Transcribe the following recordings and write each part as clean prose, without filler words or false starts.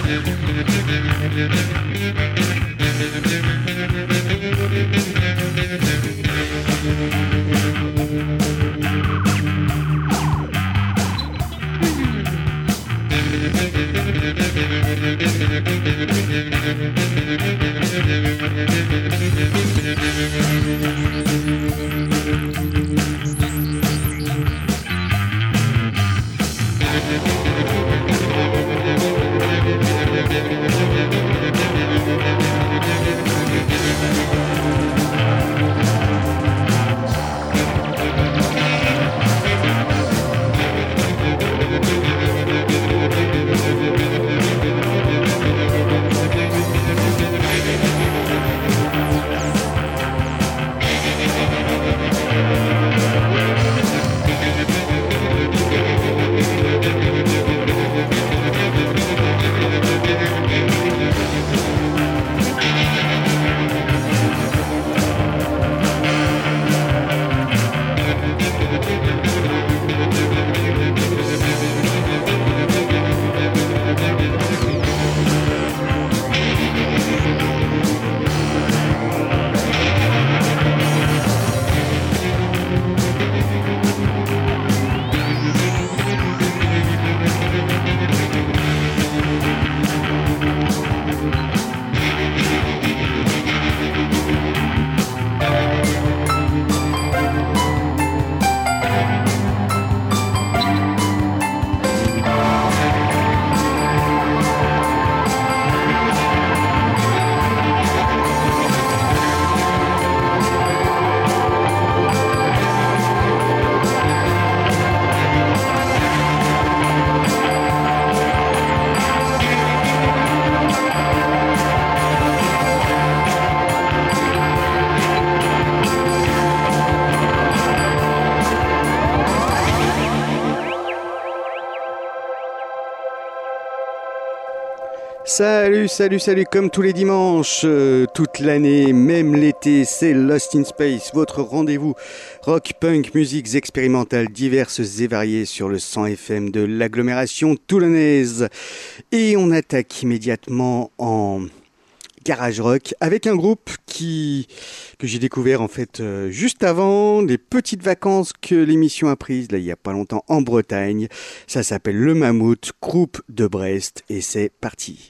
Salut, comme tous les dimanches, toute l'année, même l'été, c'est Lost in Space, votre rendez-vous rock, punk, musiques expérimentales diverses et variées sur le 100 FM de l'agglomération toulonnaise. Et on attaque immédiatement en garage rock avec un groupe que j'ai découvert en fait juste avant les petites vacances que l'émission a prises là il y a pas longtemps en Bretagne. Ça s'appelle Le Mammouth, groupe de Brest, et c'est parti.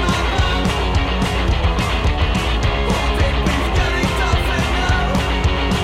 Getting tougher now.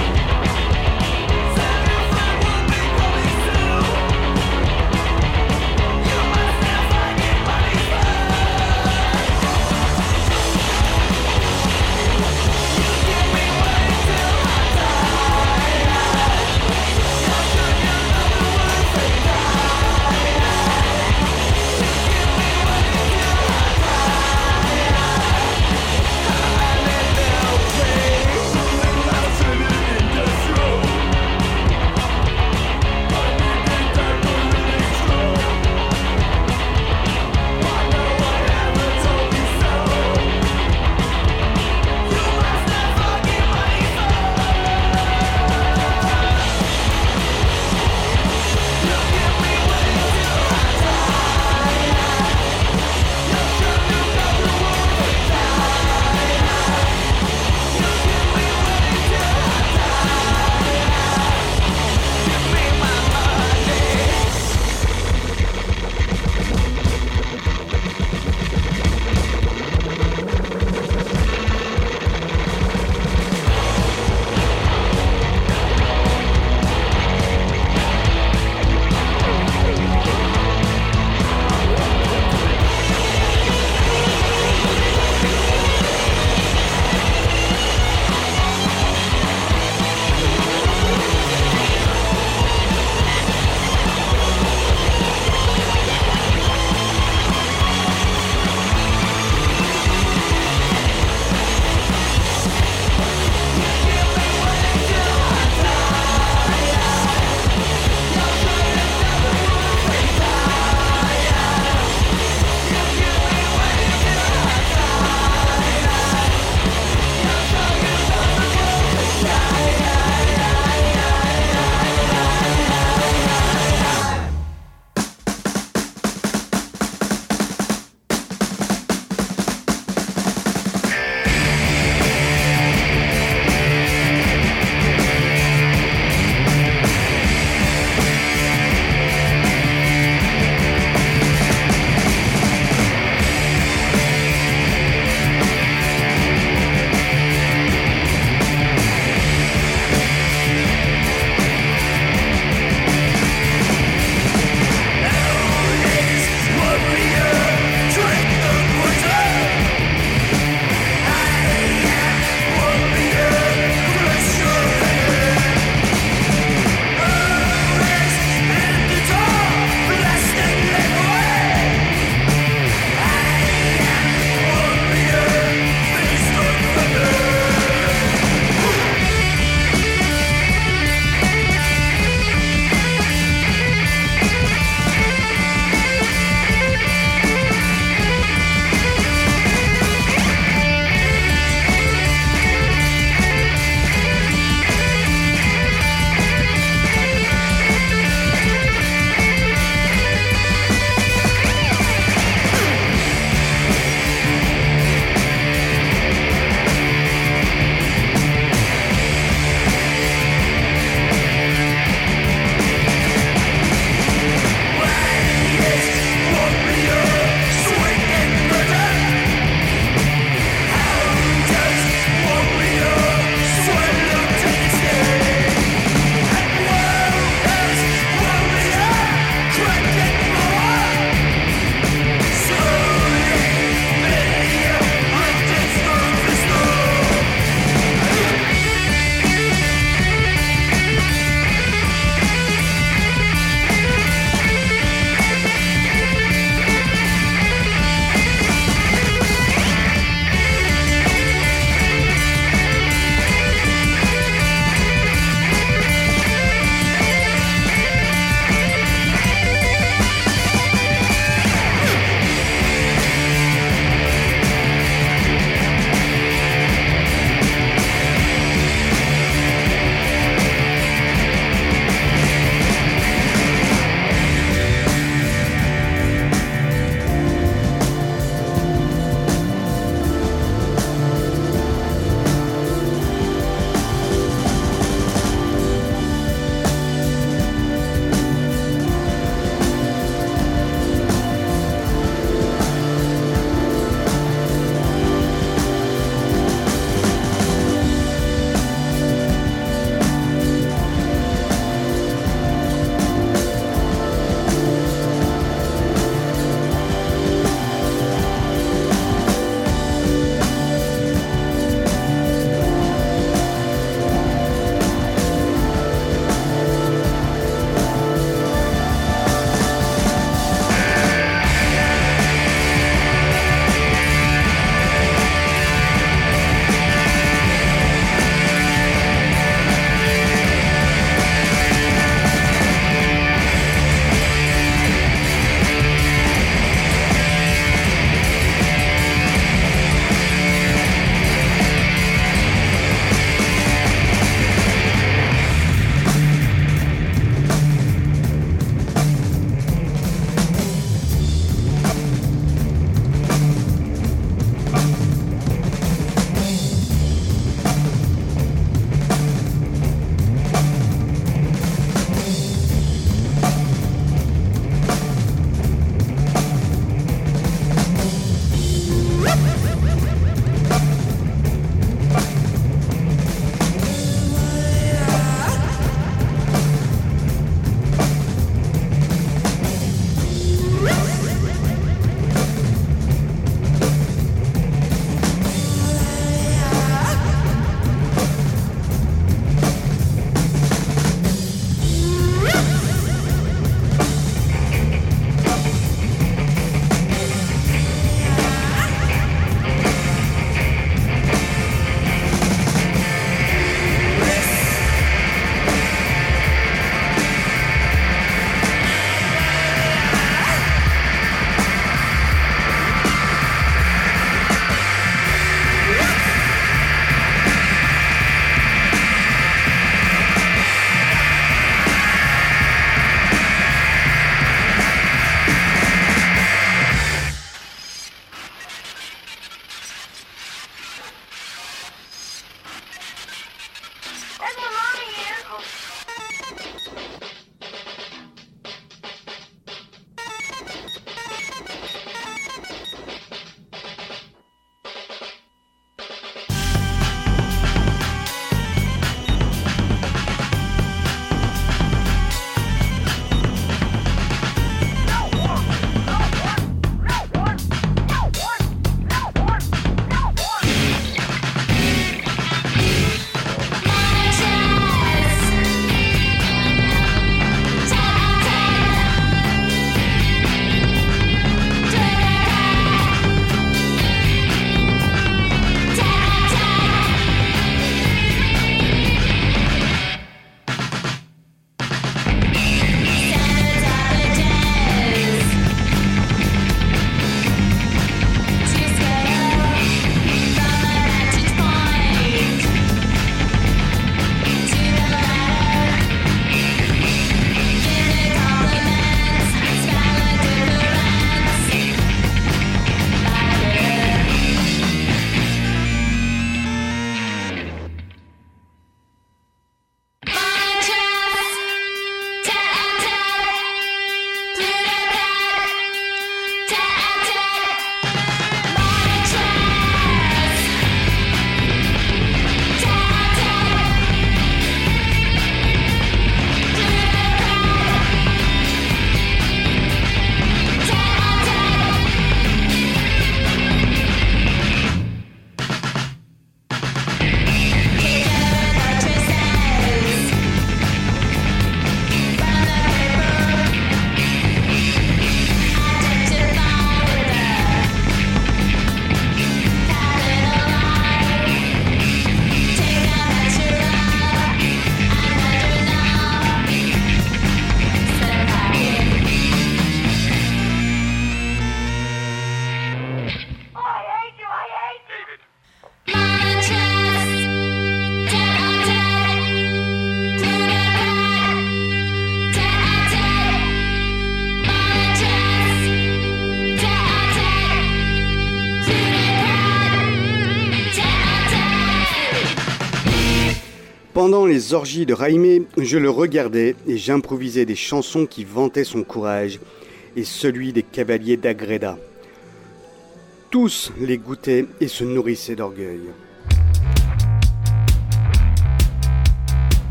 Pendant les orgies de Jaime, je le regardais et j'improvisais des chansons qui vantaient son courage et celui des cavaliers d'Agreda. Tous les goûtaient et se nourrissaient d'orgueil.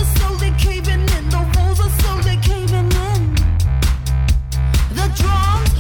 Drums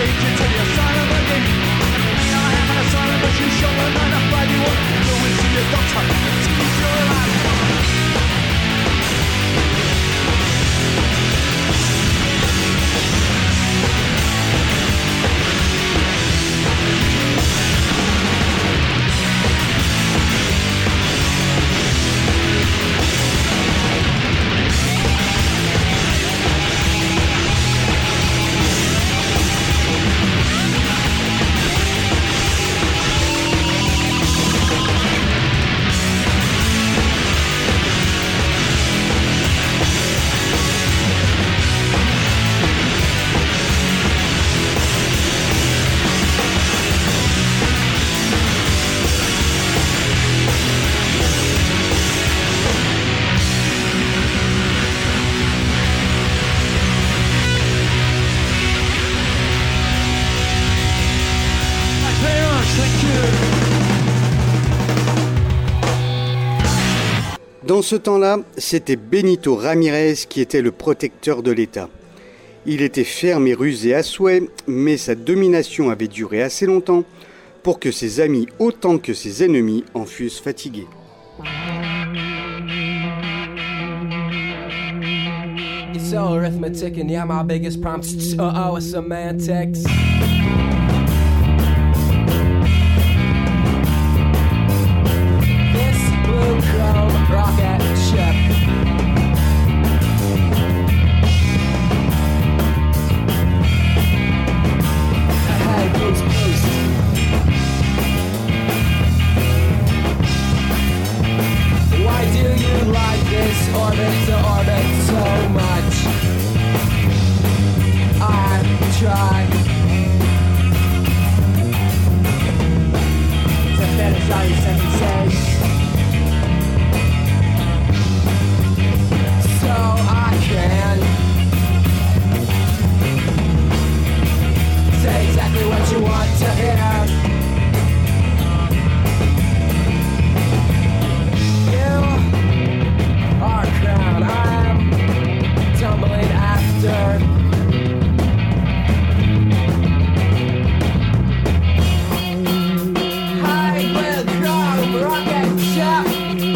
Dans ce temps-là, c'était Benito Ramirez qui était le protecteur de l'État. Il était ferme et rusé à souhait, mais sa domination avait duré assez longtemps pour que ses amis autant que ses ennemis en fussent fatigués. It's all arithmetic and yeah, my biggest problem is semantics. Rocket ship. Hey, boost, boost. Why do you like this orbit to orbit so much? I try to finish all your sentences. So I can say exactly what you want to hear. You are a crown, I'm tumbling after. I will crawl, rocket ship.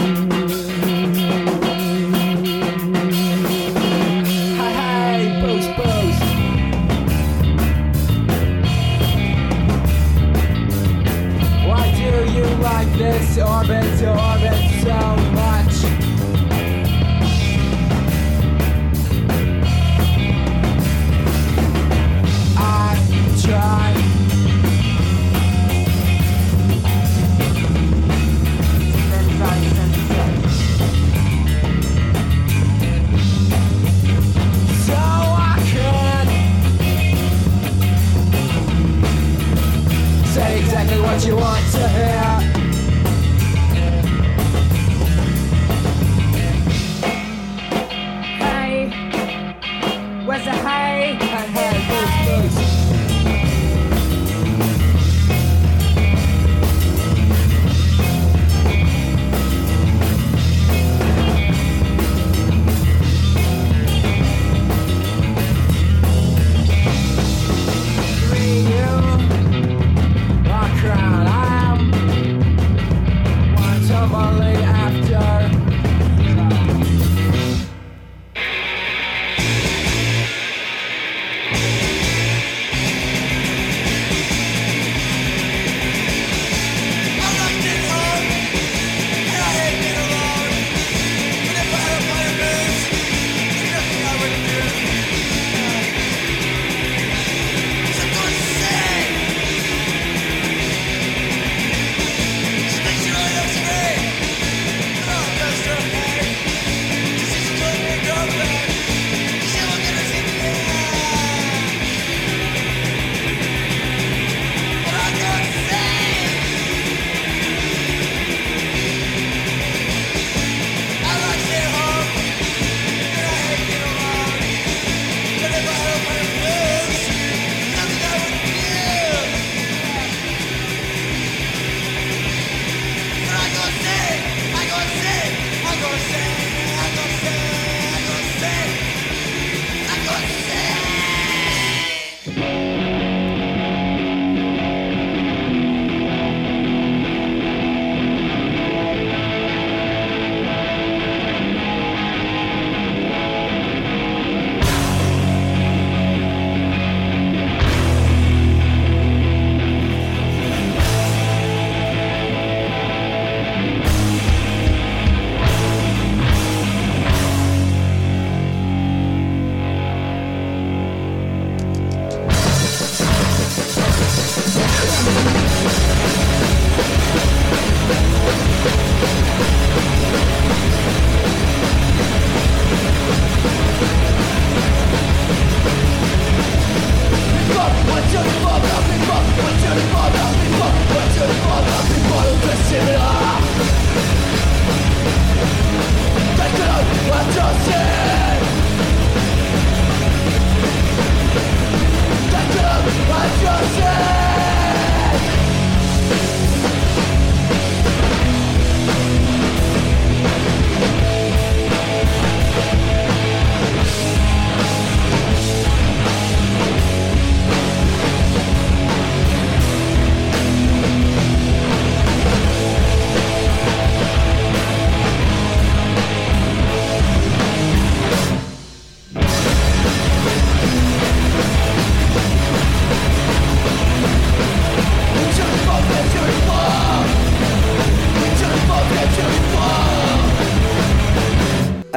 This orbit to orbit so much. I try so I can say exactly what you want to hear.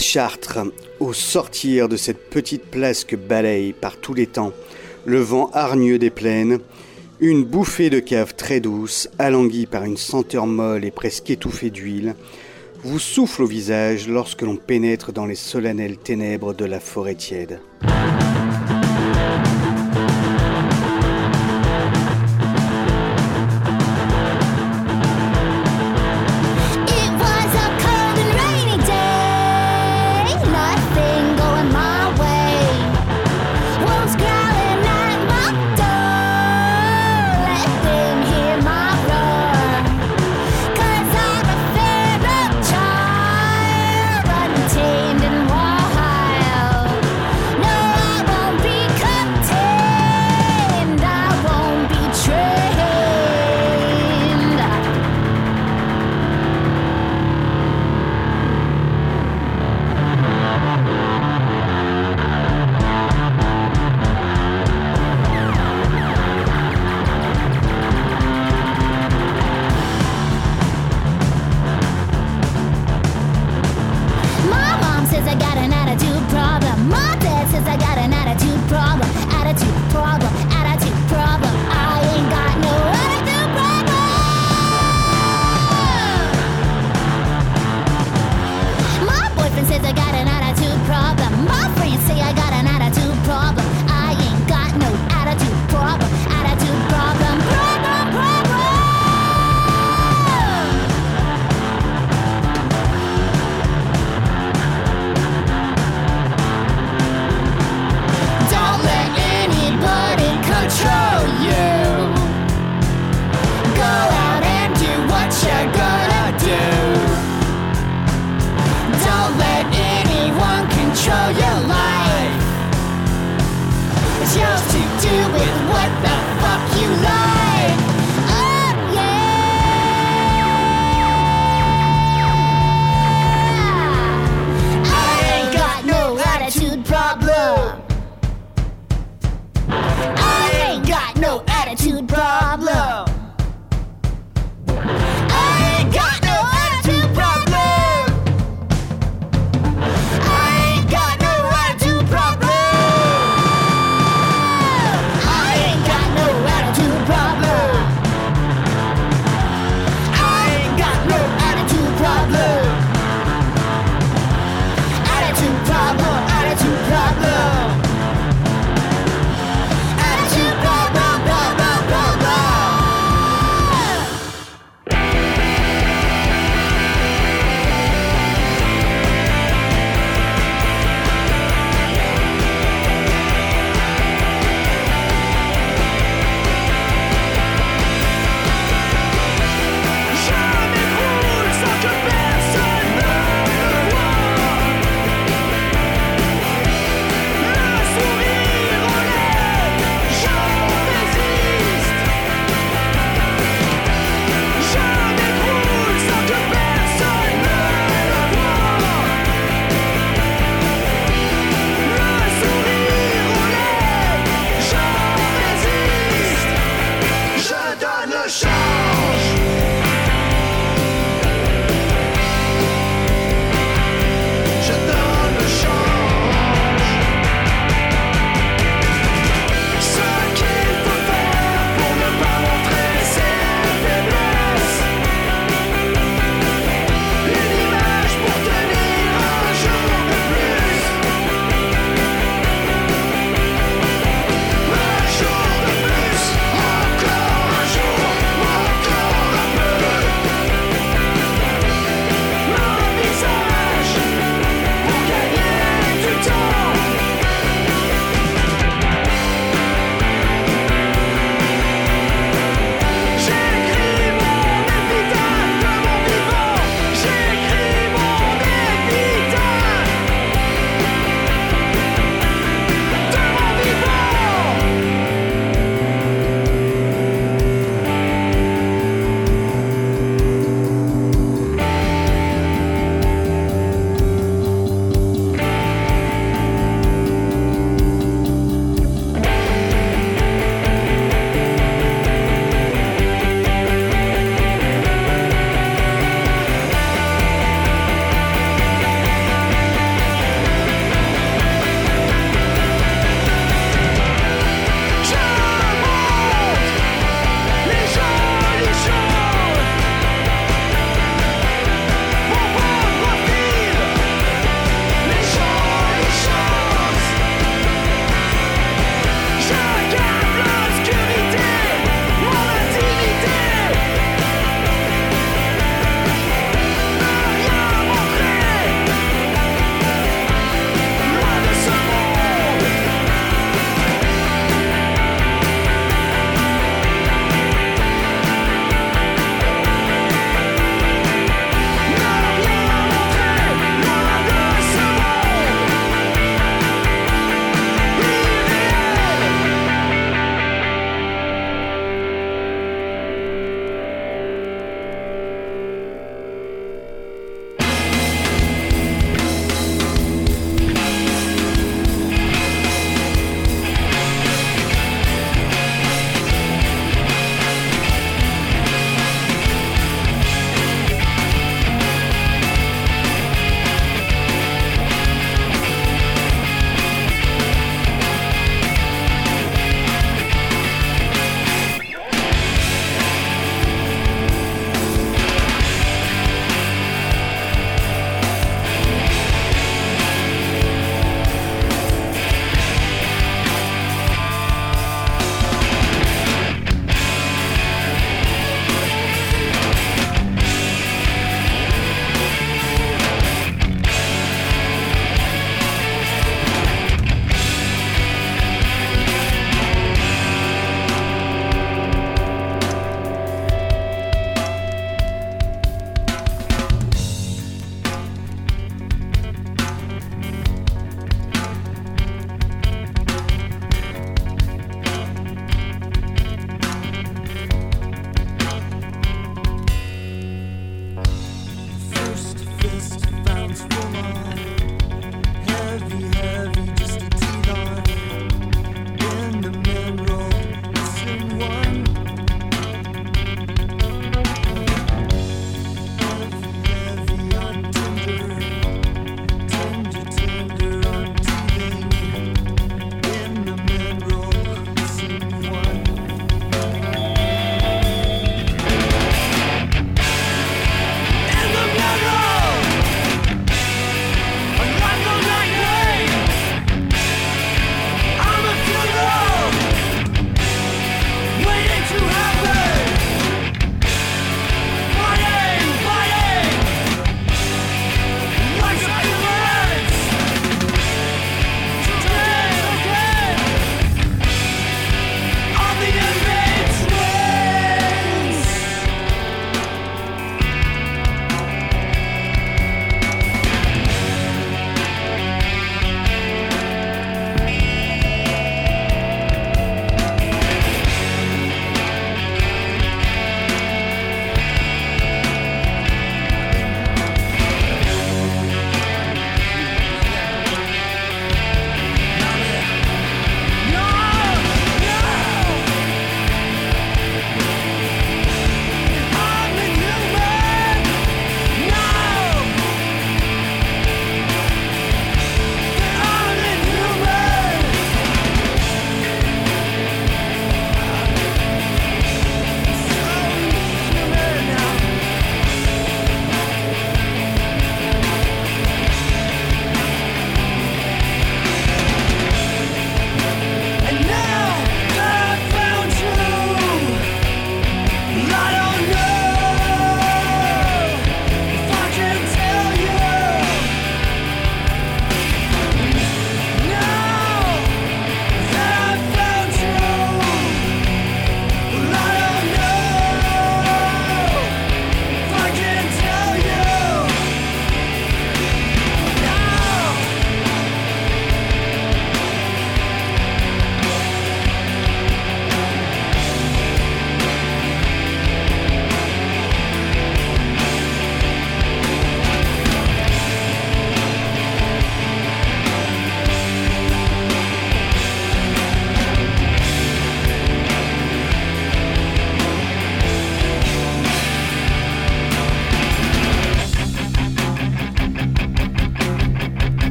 Chartres, au sortir de cette petite place que balaye par tous les temps le vent hargneux des plaines, une bouffée de cave très douce, alanguie par une senteur molle et presque étouffée d'huile, vous souffle au visage lorsque l'on pénètre dans les solennelles ténèbres de la forêt tiède. Attitude problem.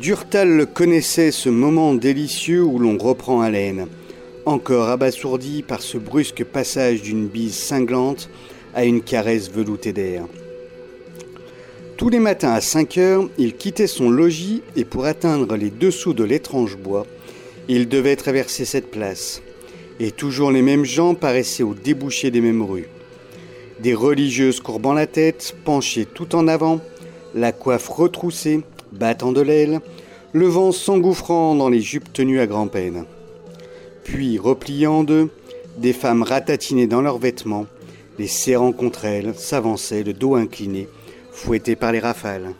Durtal connaissait ce moment délicieux où l'on reprend haleine, encore abasourdi par ce brusque passage d'une bise cinglante à une caresse veloutée d'air. Tous les matins à 5 heures, il quittait son logis et pour atteindre les dessous de l'étrange bois, il devait traverser cette place. Et toujours les mêmes gens paraissaient au débouché des mêmes rues. Des religieuses courbant la tête, penchées tout en avant, la coiffe retroussée, battant de l'aile, le vent s'engouffrant dans les jupes tenues à grand-peine. Puis, repliées en deux, des femmes ratatinées dans leurs vêtements, les serrant contre elles, s'avançaient, le dos incliné, fouettées par les rafales.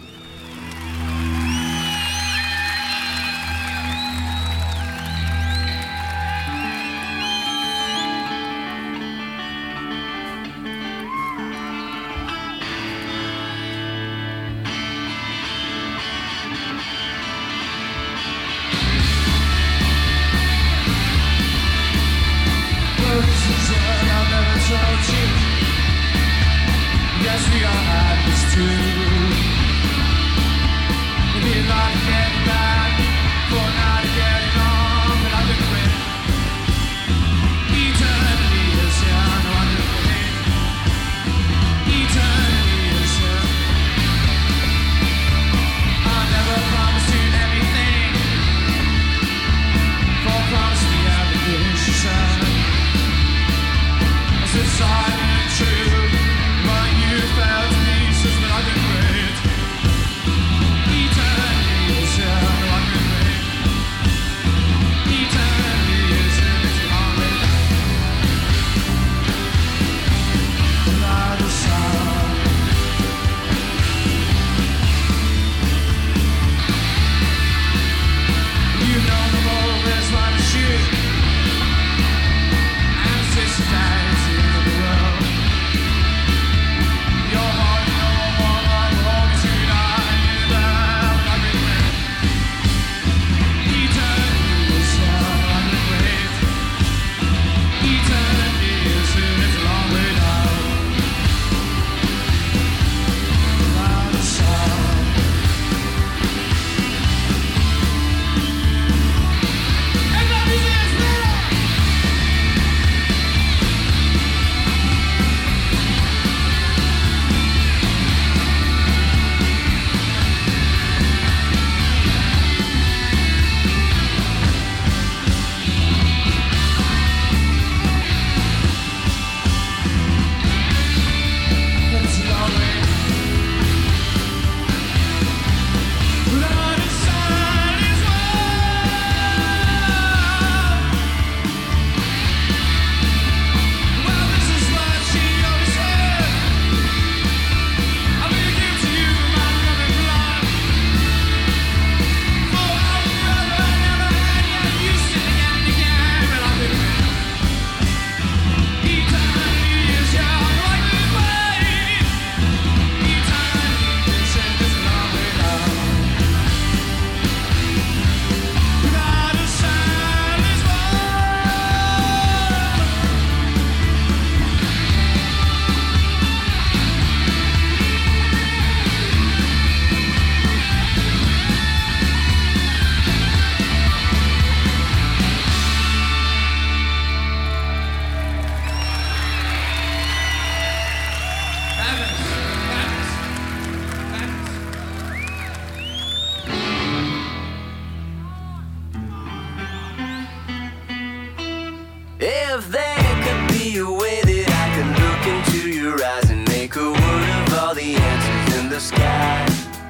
If there could be a way that I could look into your eyes and make a word of all the answers in the sky.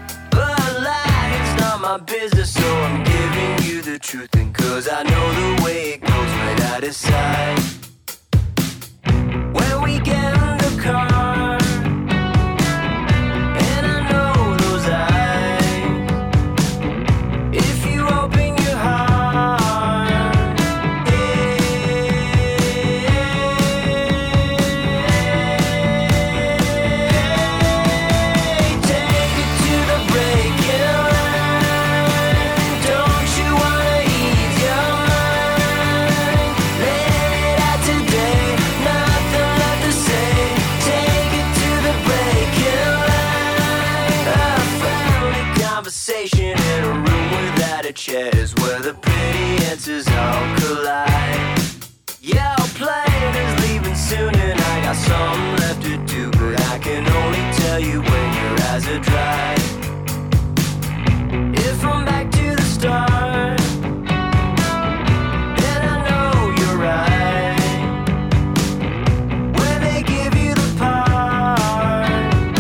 But lie, it's not my business, so I'm giving you the truth. And cause I know the way it goes when I decide. When we get in the car and I know those eyes, if you open your heart, take it to the breaking line. Don't you wanna ease your mind? Let it chances all collide. Yeah, our plane is leaving soon and I got something left to do, but I can only tell you when your eyes are dry. If I'm back to the start, then I know you're right. When they give you the part,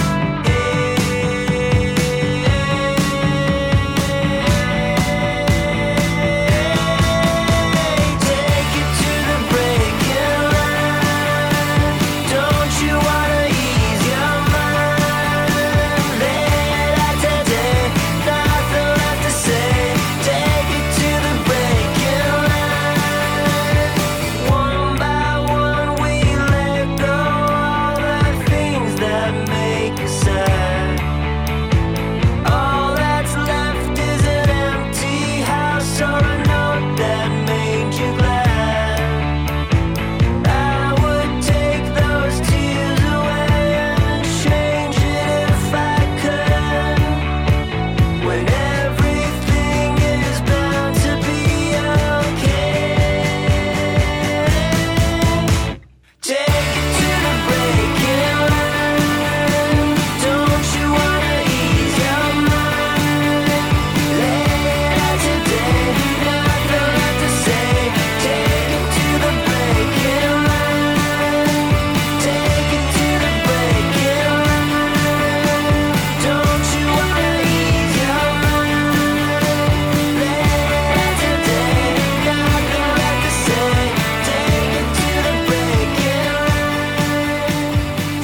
take it to the breaking line. Don't you wanna ease your mind? Late at today, nothing left to say. Take it to the breaking line. One by one we let go all the things that make us sad. All that's left is an empty house or a note that made you glad. I would take those tears away and change it if I could. When everything is bound to be okay. Take it to the breaking line. Don't you wanna ease your mind? Late as today, nothing left to say. Take it to the breaking line. Take it to the breaking line. Don't you wanna ease your mind? Late as today, nothing left to say. Take it to the breaking line.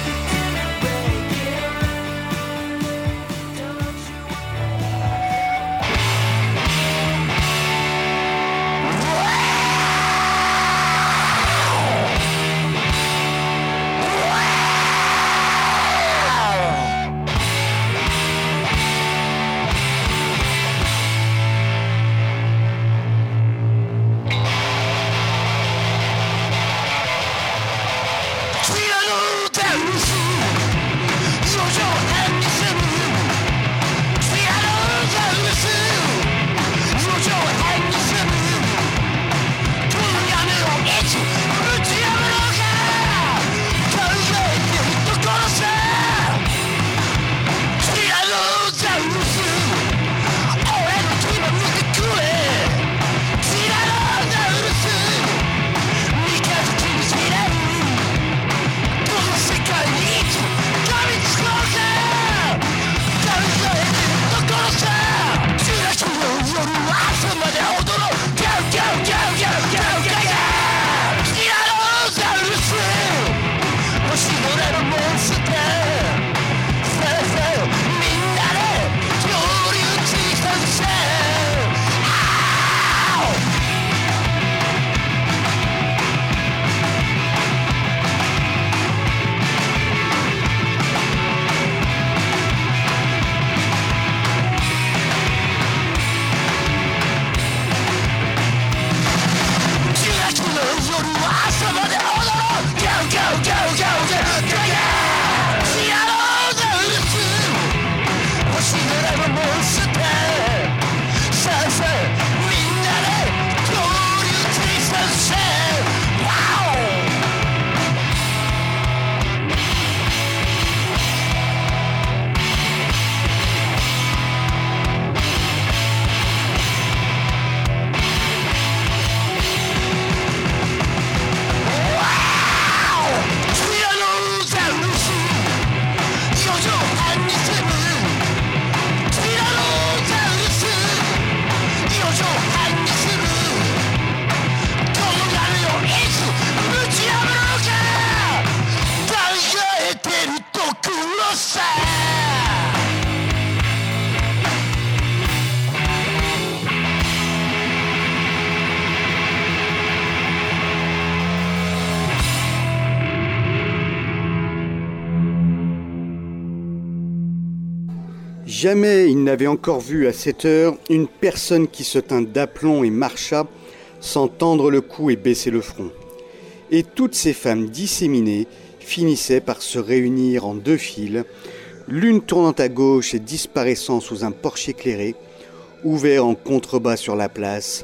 Jamais il n'avait encore vu à cette heure une personne qui se tint d'aplomb et marcha sans tendre le cou et baisser le front. Et toutes ces femmes disséminées finissaient par se réunir en deux files, l'une tournant à gauche et disparaissant sous un porche éclairé, ouvert en contrebas sur la place,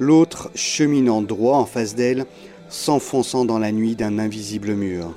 l'autre cheminant droit en face d'elle, s'enfonçant dans la nuit d'un invisible mur.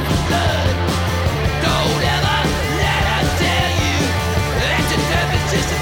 Just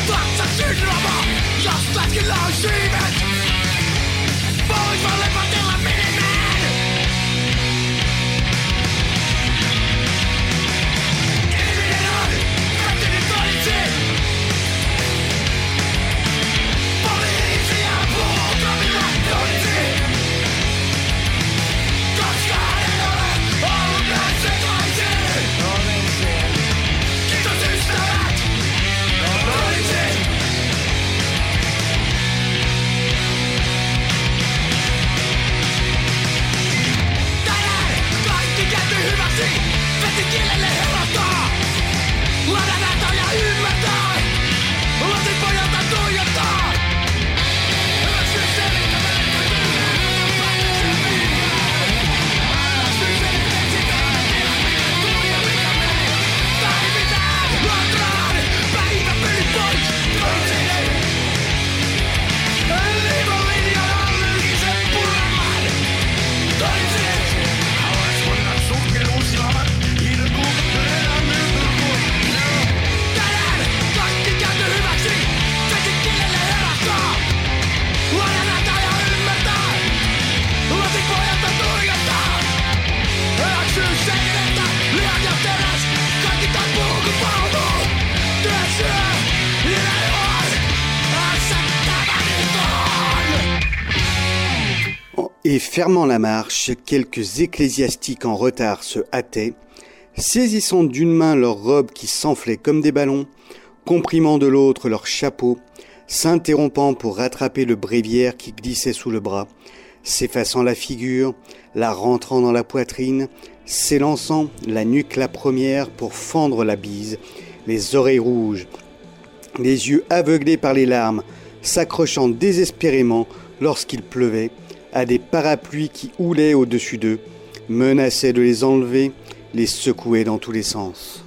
Et fermant la marche, quelques ecclésiastiques en retard se hâtaient, saisissant d'une main leurs robes qui s'enflaient comme des ballons, comprimant de l'autre leurs chapeaux, s'interrompant pour rattraper le bréviaire qui glissait sous le bras, s'effaçant la figure, la rentrant dans la poitrine, s'élançant la nuque la première pour fendre la bise, les oreilles rouges, les yeux aveuglés par les larmes, s'accrochant désespérément lorsqu'il pleuvait, à des parapluies qui houlaient au-dessus d'eux, menaçaient de les enlever, les secouaient dans tous les sens.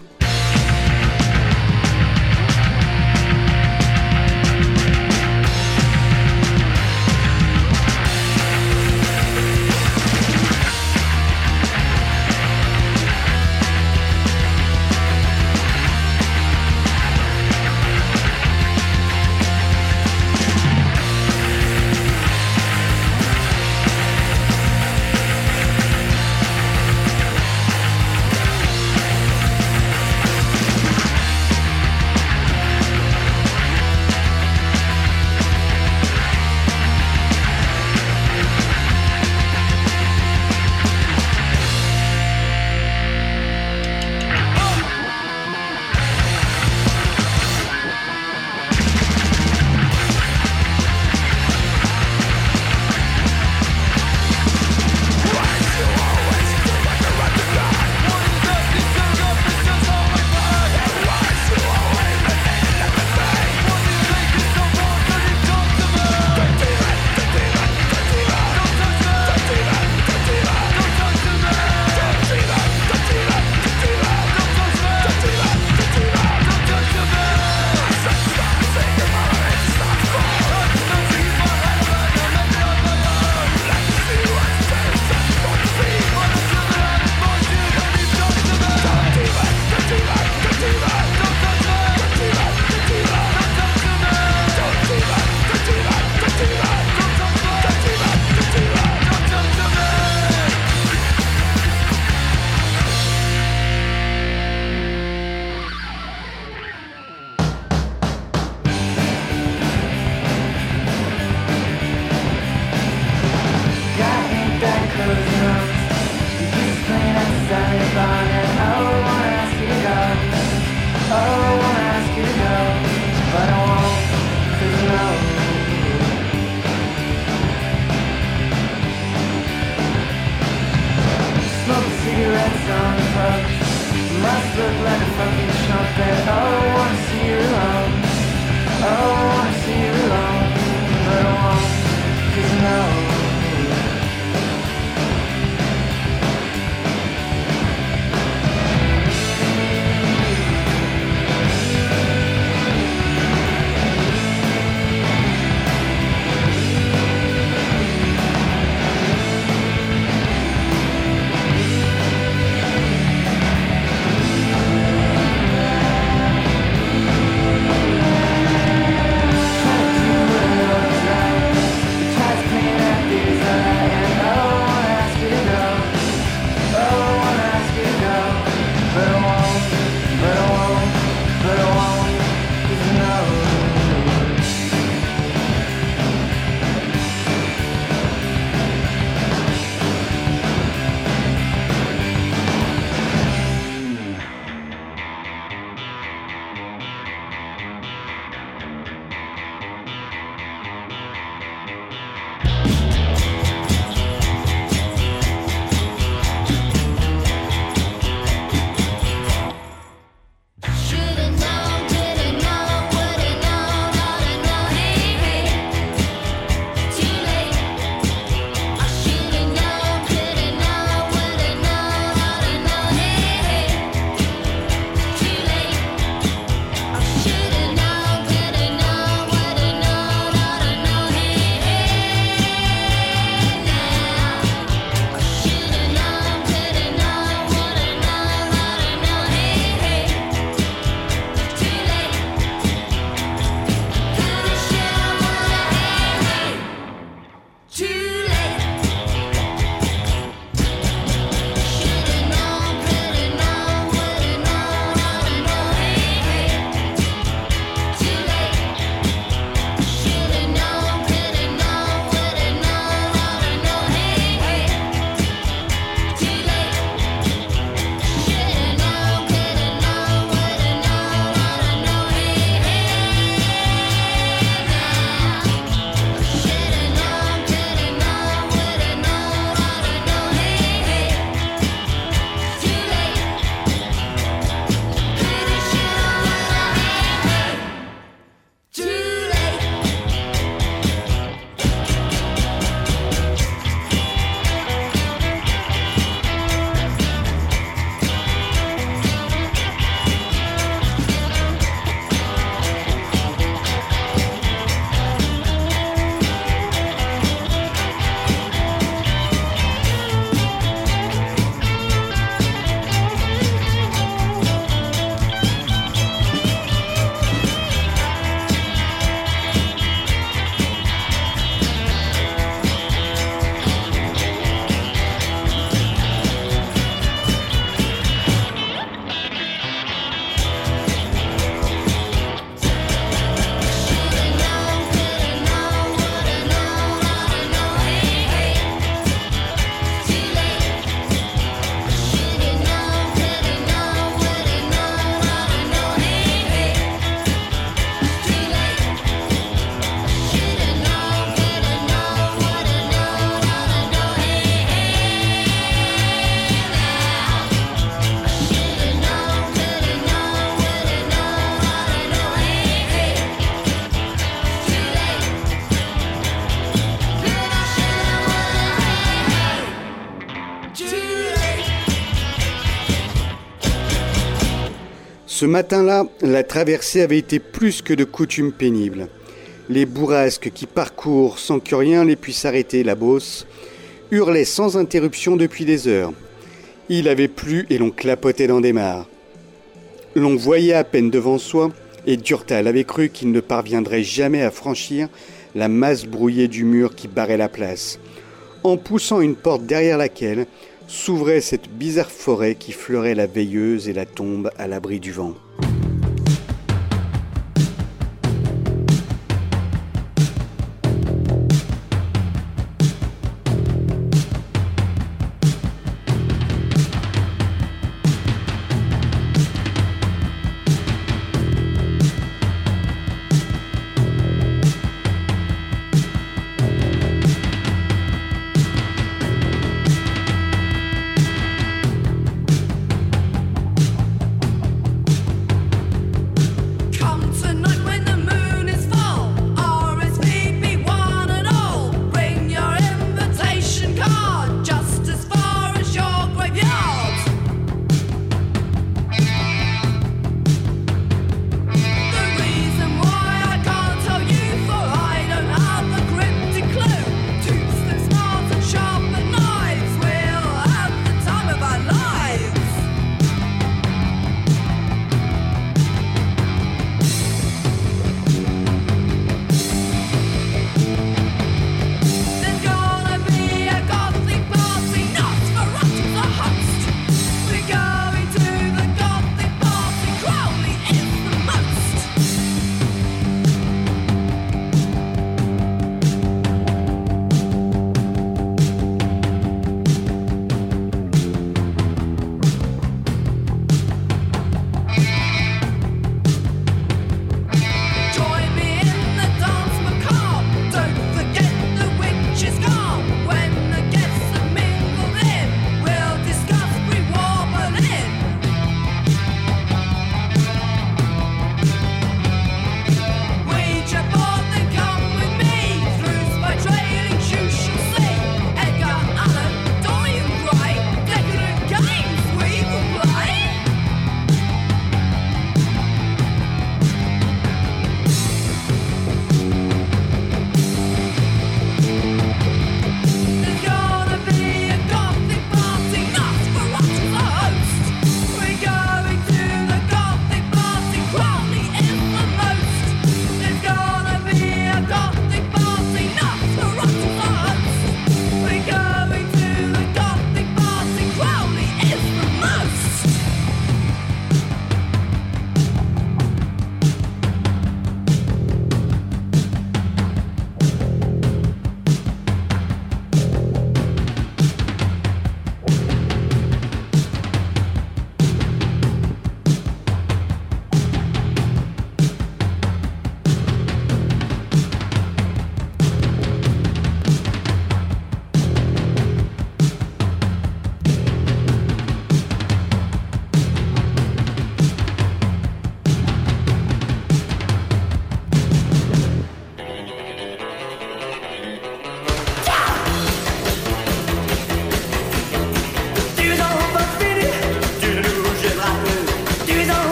Ce matin-là, la traversée avait été plus que de coutume pénible. Les bourrasques qui parcourent sans que rien les puisse arrêter la Beauce hurlaient sans interruption depuis des heures. Il avait plu et l'on clapotait dans des mares. L'on voyait à peine devant soi et Durtal avait cru qu'il ne parviendrait jamais à franchir la masse brouillée du mur qui barrait la place, en poussant une porte derrière laquelle s'ouvrait cette bizarre forêt qui fleurait la veilleuse et la tombe à l'abri du vent.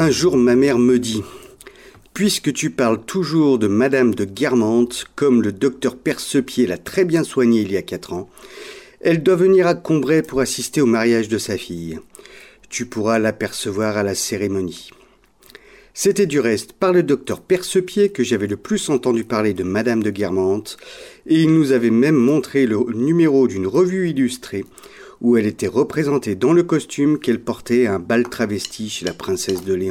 Un jour, ma mère me dit « Puisque tu parles toujours de Madame de Guermantes, comme le docteur Percepied l'a très bien soignée il y a 4 ans, elle doit venir à Combray pour assister au mariage de sa fille. Tu pourras l'apercevoir à la cérémonie. » C'était du reste par le docteur Percepied que j'avais le plus entendu parler de Madame de Guermantes, et il nous avait même montré le numéro d'une revue illustrée où elle était représentée dans le costume qu'elle portait à un bal travesti chez la princesse de Léon.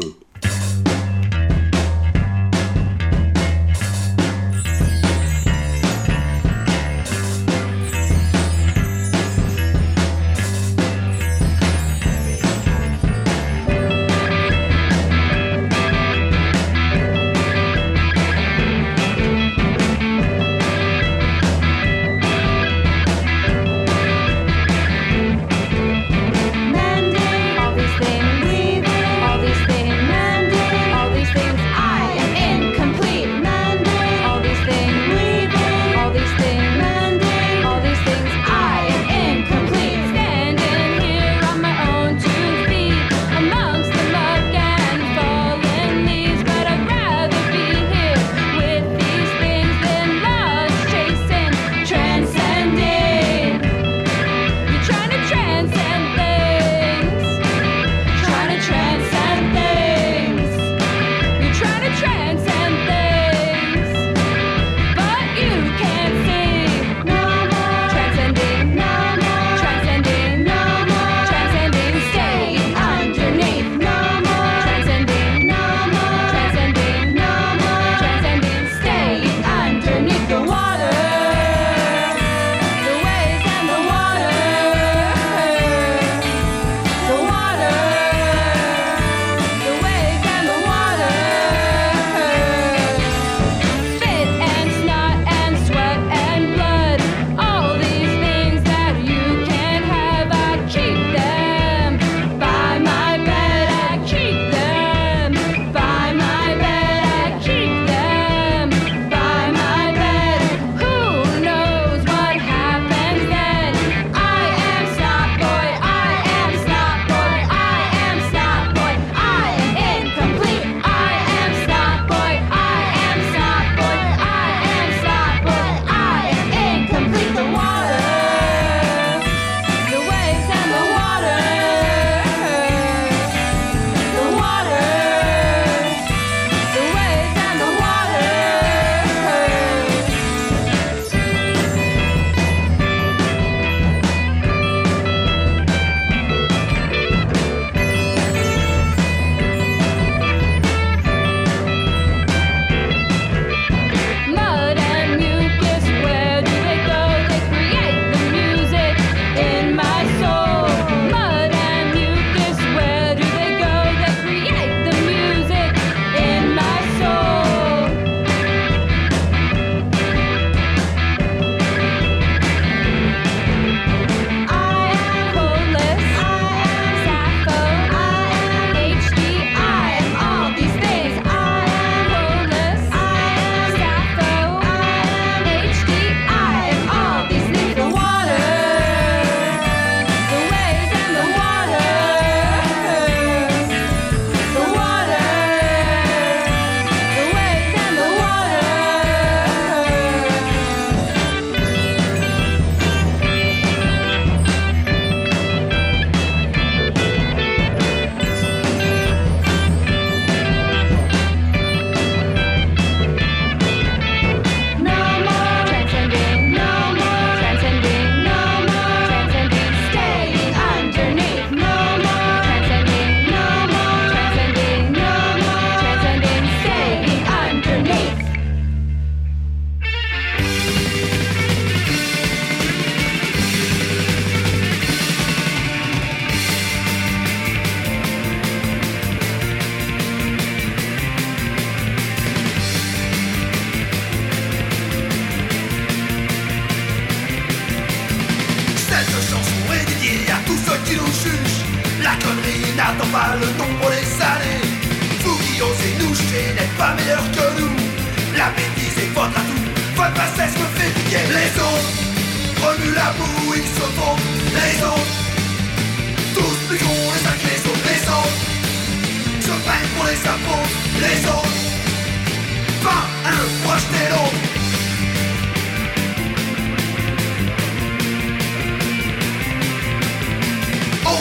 n'attends pas le ton pour les salés. Vous qui osez nous chier n'êtes pas meilleurs que nous. La bêtise est votre atout, votre bassesse me fait piquer. Les autres remuent la boue, ils se font. Les autres, tous plus gros les uns que les autres. Les autres se prennent pour les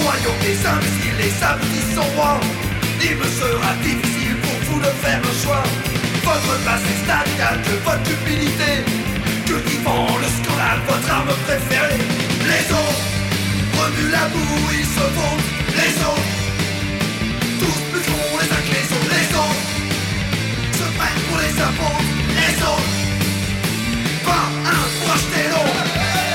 royaume des imbéciles, les abrutis sont rois. Il me sera difficile pour vous de faire le choix. Votre place est stadiale de votre cupidité. Que vivant le scandale, votre arme préférée. Les autres remuent la boue, ils se vont. Les autres, tous plus gros les uns que les autres. Les autres se prennent pour les apôtres. Les autres, pas un pour acheter l'autre.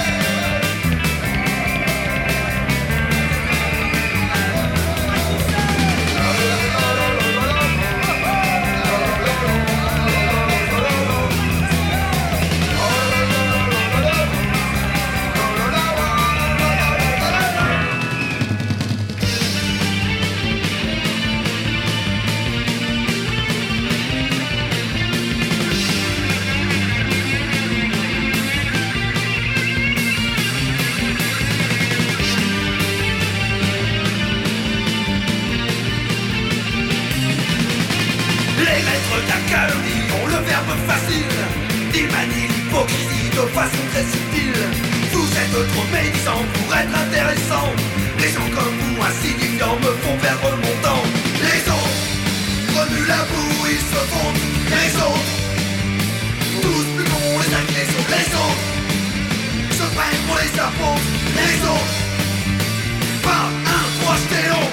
Il manie l'hypocrisie de façon très subtile. Vous êtes trop médisants pour être intéressants. Les gens comme vous, insignifiants, me font perdre mon temps. Les autres remuent la boue, ils se fondent. Les autres, tous plus bons les uns que les autres. Les autres se prennent pour les apôtres. Les autres, pas un pour acheter l'autre.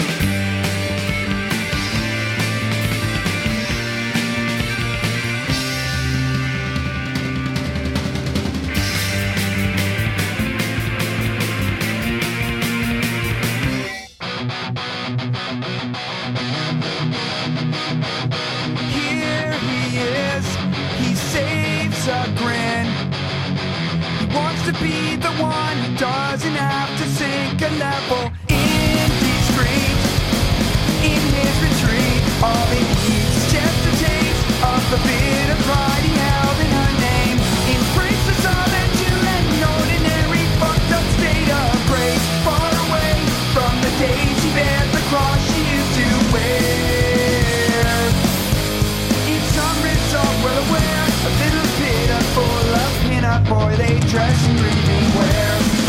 To be the one who doesn't have to sink a level in these streets. In his retreat, all he needs is just a taste of the bit of pride he held in her name. Embrace the solitude and ordinary fucked up state of grace. Far away from the days he bears the cross she used to wear. In some resort well aware, a little pitiful of pin-up boy they dress in dreaming wear.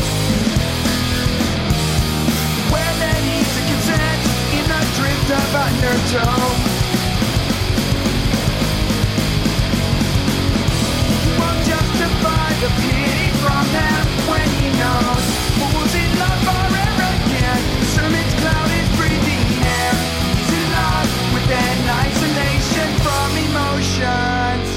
Where there needs a consent in the drift of undertow. He won't justify the pity from them when he knows fools in love are arrogant. Sermon's cloud is breathing air. He's in love with an isolation from emotions.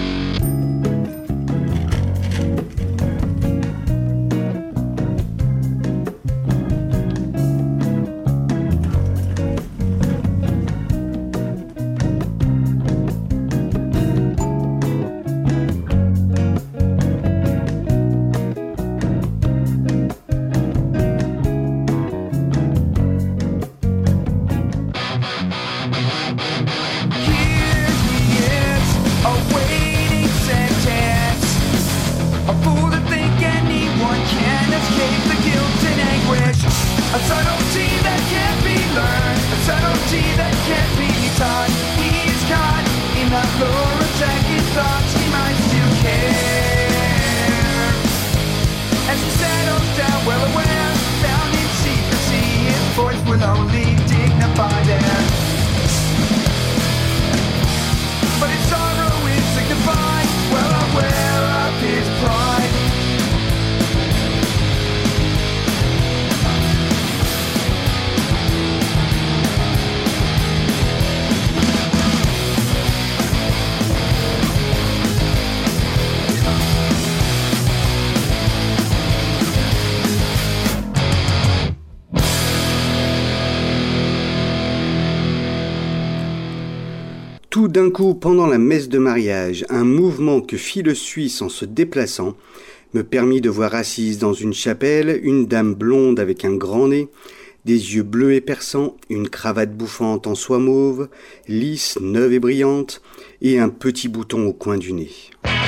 Tout d'un coup, pendant la messe de mariage, un mouvement que fit le Suisse en se déplaçant me permit de voir assise dans une chapelle une dame blonde avec un grand nez, des yeux bleus et perçants, une cravate bouffante en soie mauve, lisse, neuve et brillante, et un petit bouton au coin du nez.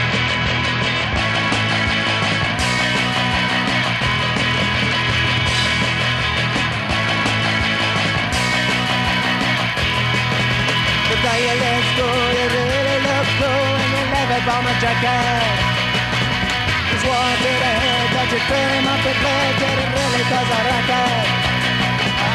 Bomber jacket. Just walk it ahead, touch it, put him up the plate, get it really cause I racket. I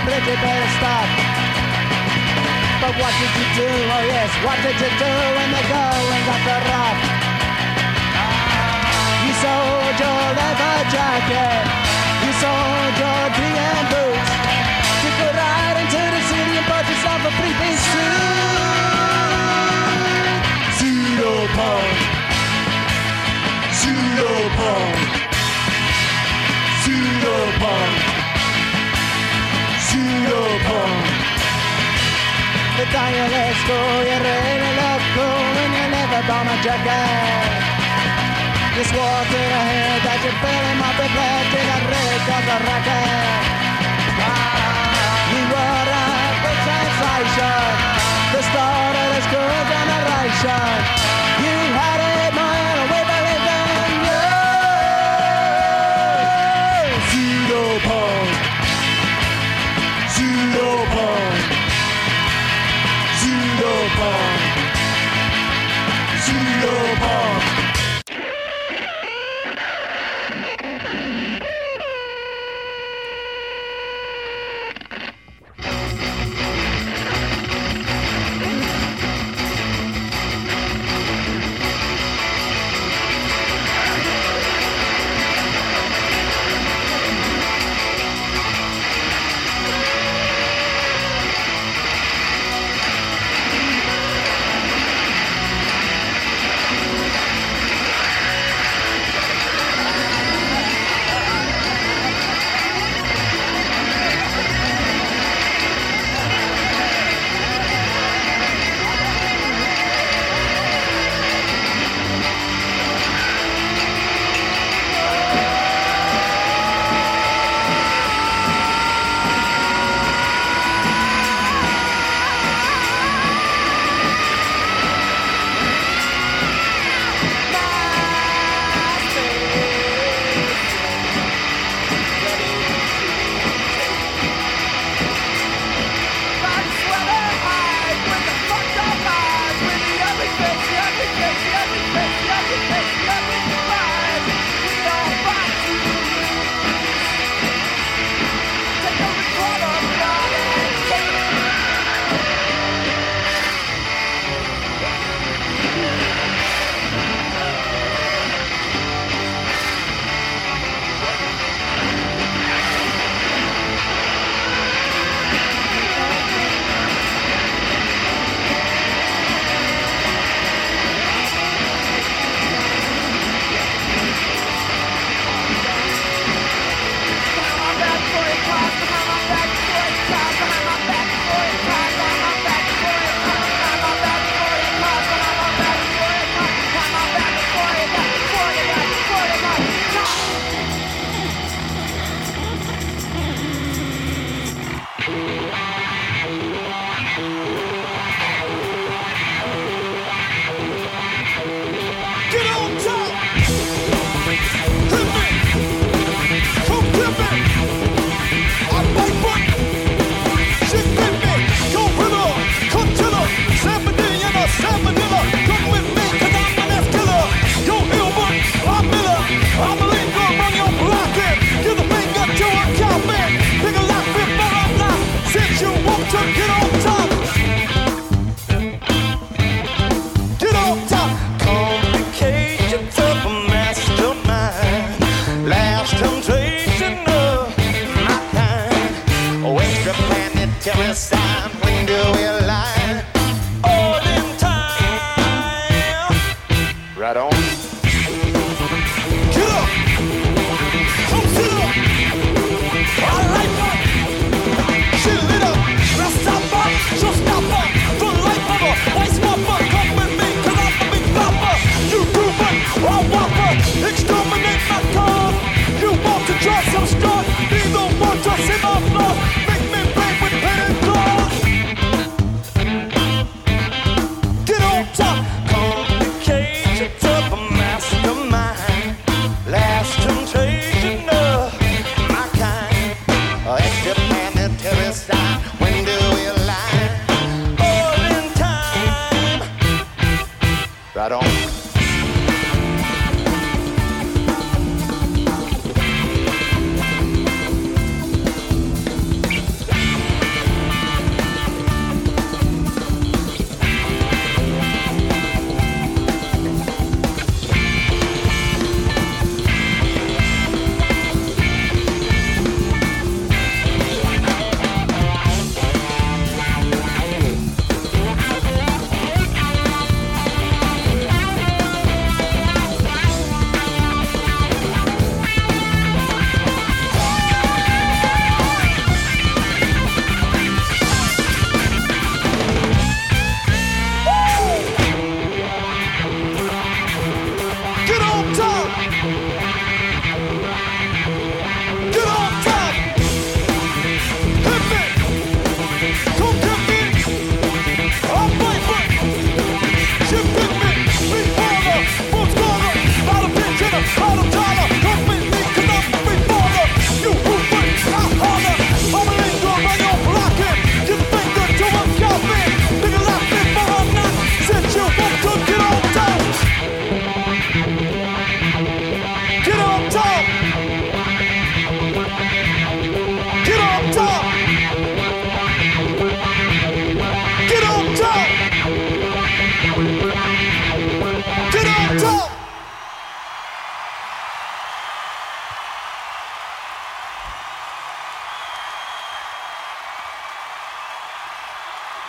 Bridget better stop. But what did you do? Oh yes, what did you do when the going got the rough? You sold your leather jacket, you sold your DM boots, to go right into the city and bought yourself a three-piece suit. Pseudopunk, pseudopunk, pseudopunk, pseudopunk. The dialect's cool, you really look cool when you never bomb a jacket. You swore to the head that you'd fill him up with lead till that red got the racket. You were a big sensation, the start of the school generation. You had it more, we believed in you. Pseudopunk, pseudopunk, pseudopunk, pseudopunk.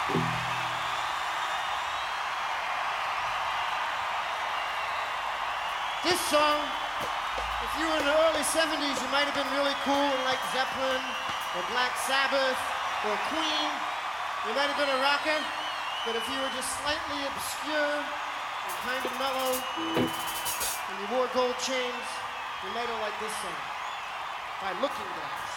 This song, if you were in the early 70s, you might have been really cool like Zeppelin or Black Sabbath or Queen. You might have been a rocker, but if you were just slightly obscure and kind of mellow and you wore gold chains, you might have liked this song by Looking Glass.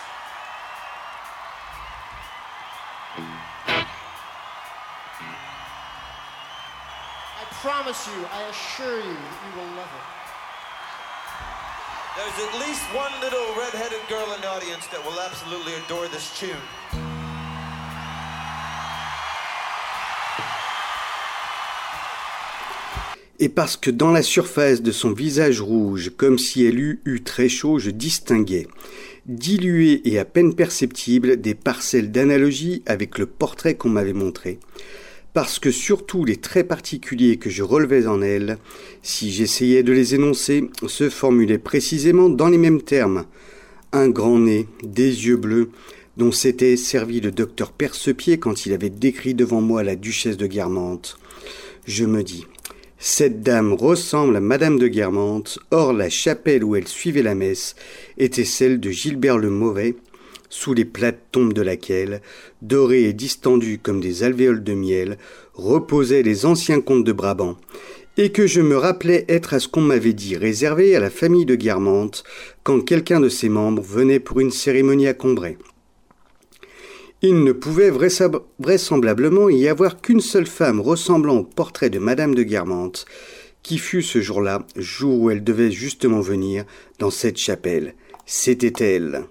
I promise you, I assure you, you will love it. There's at least one little red-headed girl in the audience that will absolutely adore this tune. Et parce que dans la surface de son visage rouge, comme si elle eût eu très chaud, je distinguais, dilué et à peine perceptible, des parcelles d'analogie avec le portrait qu'on m'avait montré. Parce que surtout les traits particuliers que je relevais en elle, si j'essayais de les énoncer, se formulaient précisément dans les mêmes termes. Un grand nez, des yeux bleus, dont s'était servi le docteur Percepied quand il avait décrit devant moi la duchesse de Guermantes. Je me dis, cette dame ressemble à Madame de Guermantes, or la chapelle où elle suivait la messe était celle de Gilbert le Mauvais, sous les plates tombes de laquelle, dorées et distendues comme des alvéoles de miel, reposaient les anciens comtes de Brabant, et que je me rappelais être à ce qu'on m'avait dit réservé à la famille de Guermantes quand quelqu'un de ses membres venait pour une cérémonie à Combray. Il ne pouvait vraisemblablement y avoir qu'une seule femme ressemblant au portrait de Madame de Guermantes, qui fut ce jour-là, jour où elle devait justement venir dans cette chapelle. C'était elle.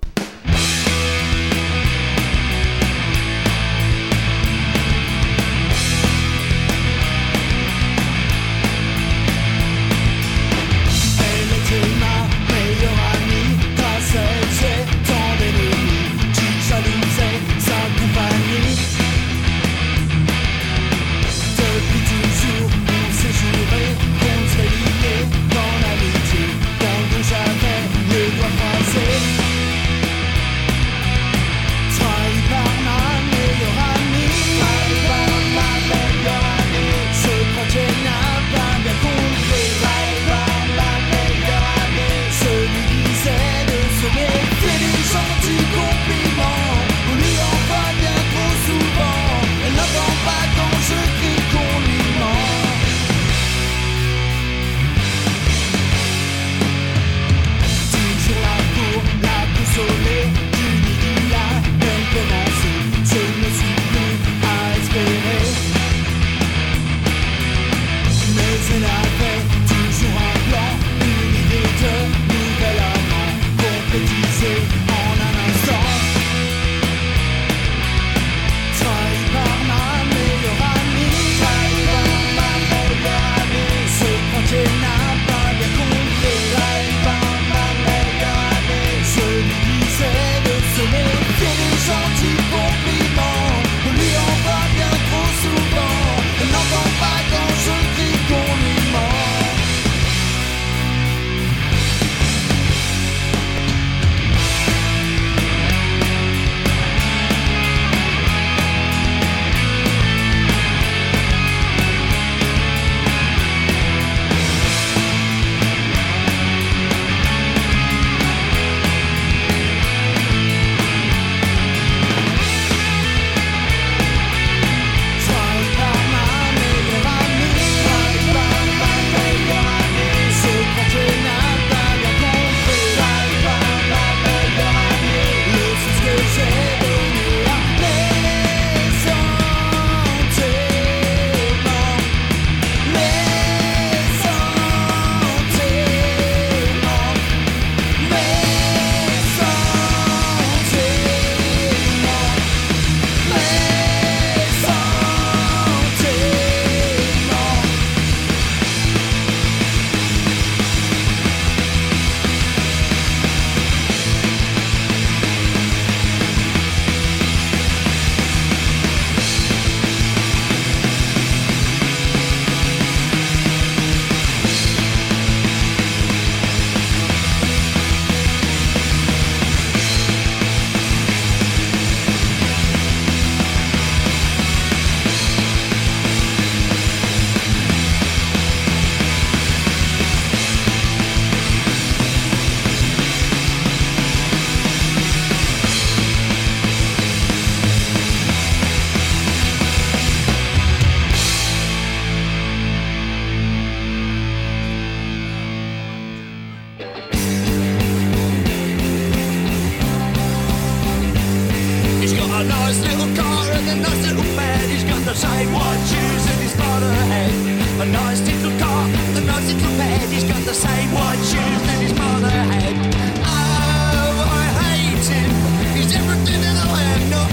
A nice little car and a nice little bed. He's got the same white shoes and his father head. A nice little car, a nice little bed. He's got the same white shoes and his father head. Oh, I hate him. He's everything that I am not.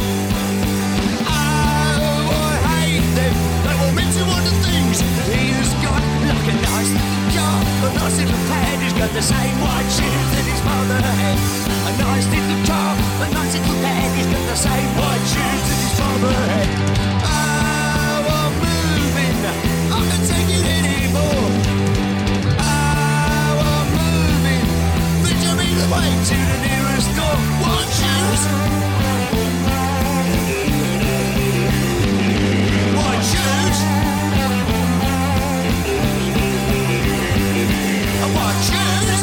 Oh, I hate them. They will into all the things he has got. Like a nice little car, a nice little bed. He's got the same white shoes and his father head. A nice little car, a nice little bed. He's got the same white shoes and his father head. Oh, I'm moving. I can't take it anymore. Oh, I'm moving. Picture me the way to the nearest door. White shoes. White shoes. White shoes.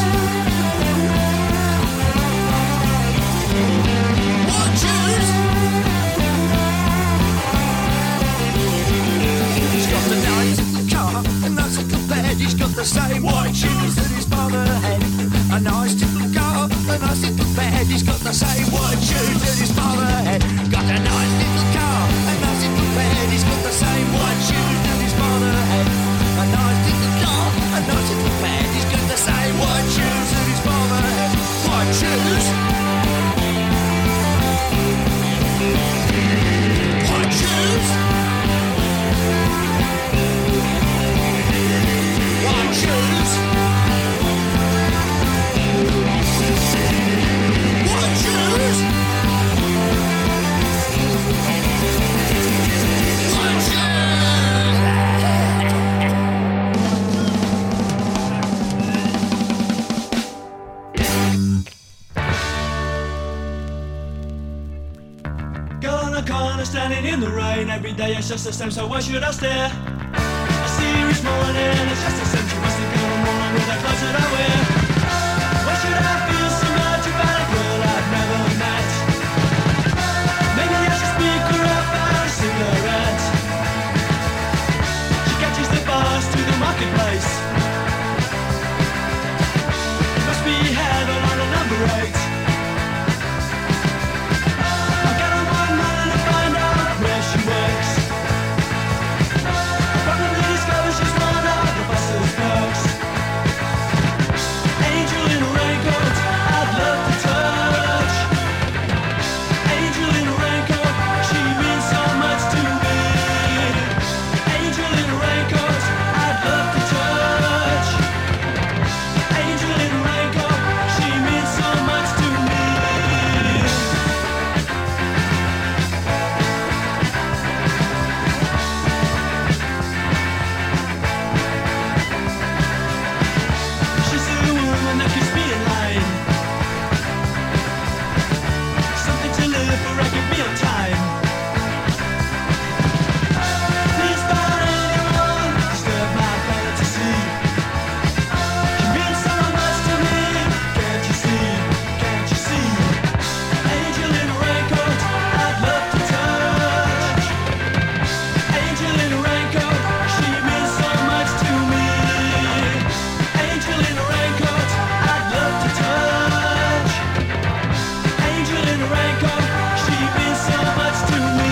White shoes. He's got the nice little car, a nice little bed. He's got the same white shoes that his father had. A nice little car, a nice little bed. He's got the same white shoes that his father had. Got a nice little car, a nice little bed. He's got the same white shoes that his father had. A nice little car, a nice little bed. He's got the same white shoes that his father had. White shoes. White shoes. White shoes. White shoes. White Girl on a corner standing in the rain. Every day it's just the same, so why should I stare? I see her each morning, it's just the same. She must think I'm wrong with the clothes that I wear. Why should I feel so much about a girl I've never met? Maybe I should speak her up about a cigarette. She catches the bus to the marketplace. It must be heaven on a number 8. I got on one man to find out where she works. I probably discover she's one of the bus's folks. Angel in a raincoat, I'd love to touch. Angel in a raincoat, she means so much to me. Angel in a raincoat, I'd love to touch. Angel in a raincoat, she means so much to me. She's a woman that keeps me in line. Something to live for, I give me on time. Please don't anyone disturb my fantasy. She means so much to me. Can't you see? Can't you see? Angel in a raincoat, I'd love to touch. Angel in a raincoat, she means so much to me. Angel in a raincoat, I'd love to touch. Angel in a raincoat, she means so much to me.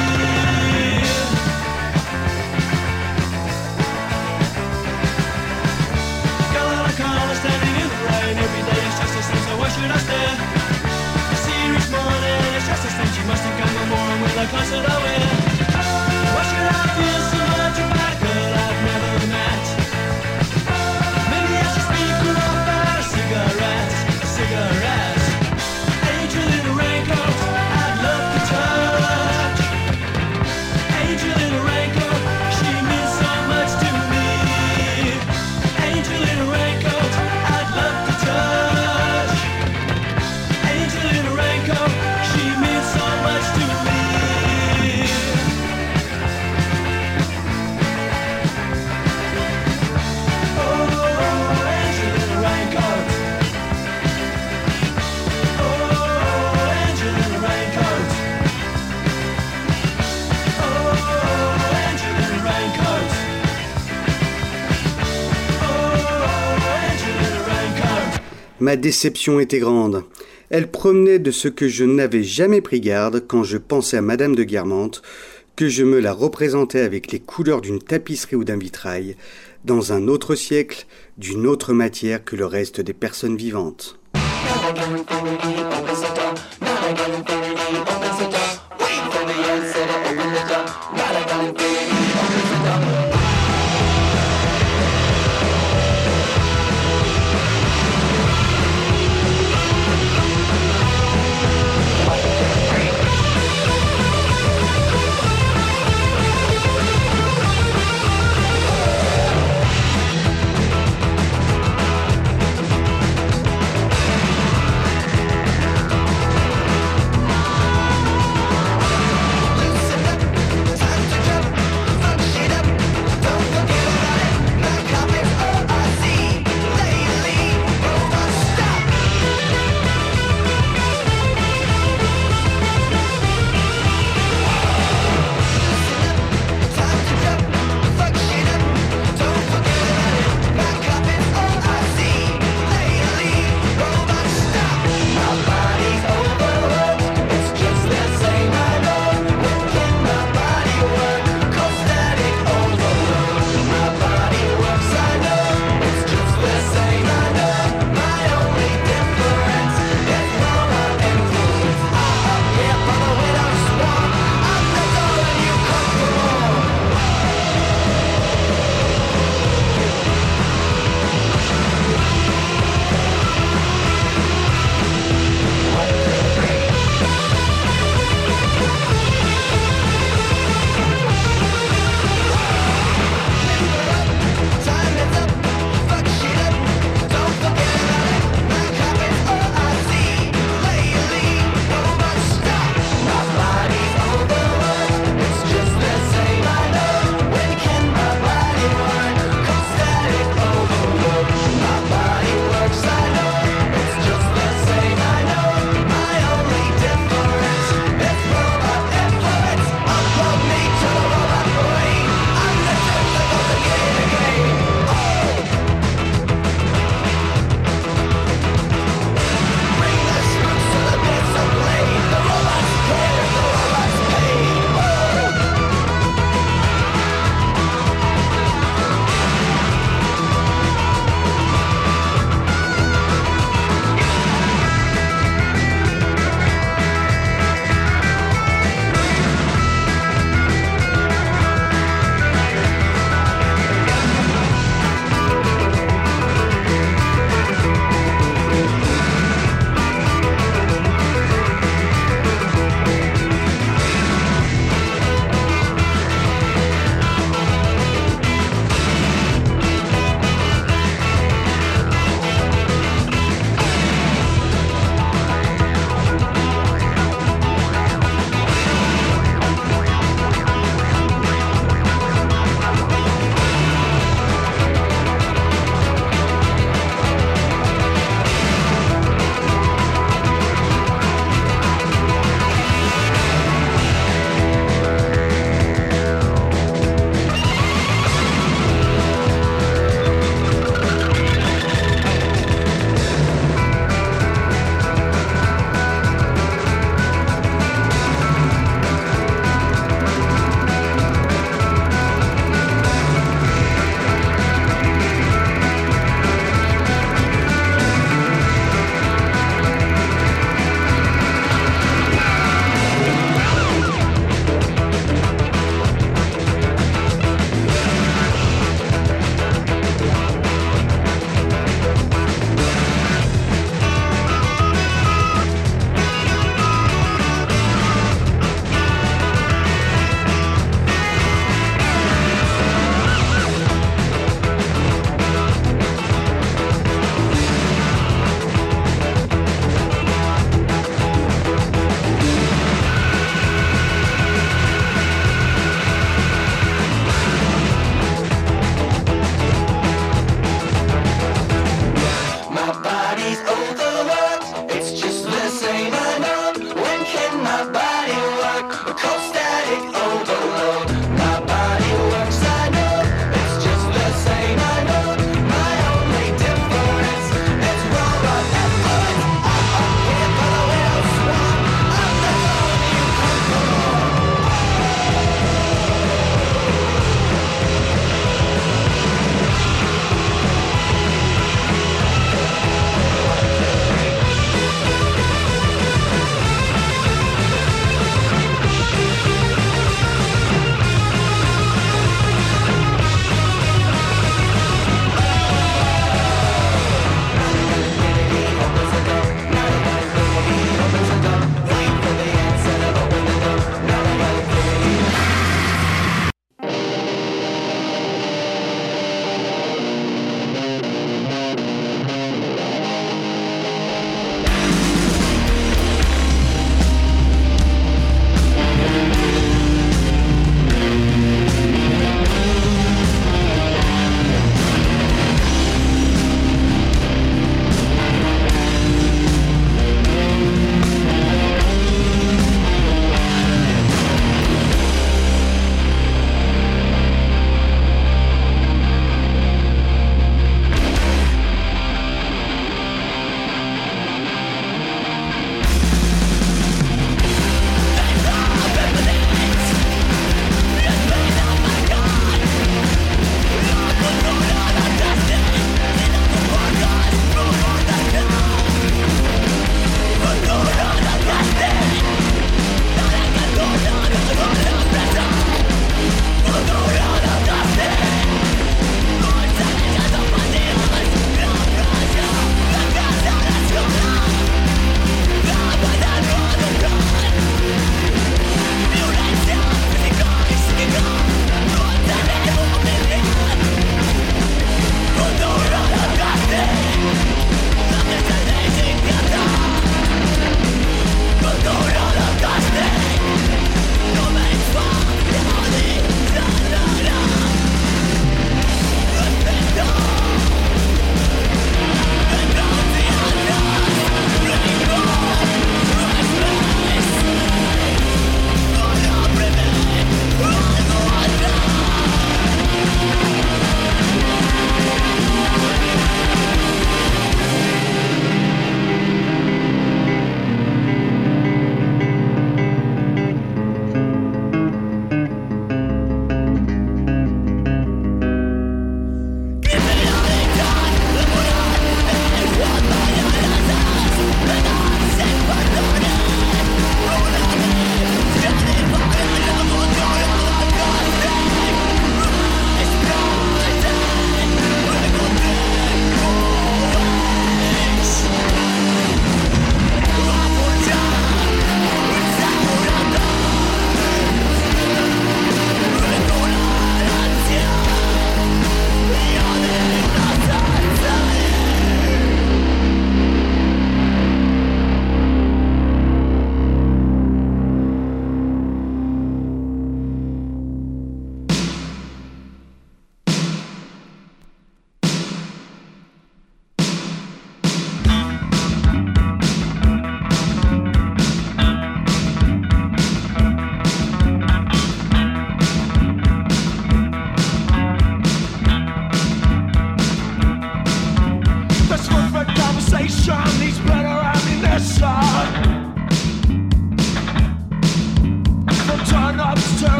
Girl on a corner standing in the rain. Every day it's just the same, so why should I stare? I see her each morning, it's just the same. She must think I'm a moron with the clothes that I wear. Why should I feel so much about a girl I've never met? Maybe I should speak her up about a cigarette. A cigarette. Angel in a raincoat, I'd love to touch. Angel in a raincoat, she means so much to me. Angel in a raincoat, I'd love to touch. Angel in a raincoat, she means so much to me. Ma déception était grande. Elle provenait de ce que je n'avais jamais pris garde quand je pensais à Madame de Guermantes, que je me la représentais avec les couleurs d'une tapisserie ou d'un vitrail, dans un autre siècle, d'une autre matière que le reste des personnes vivantes.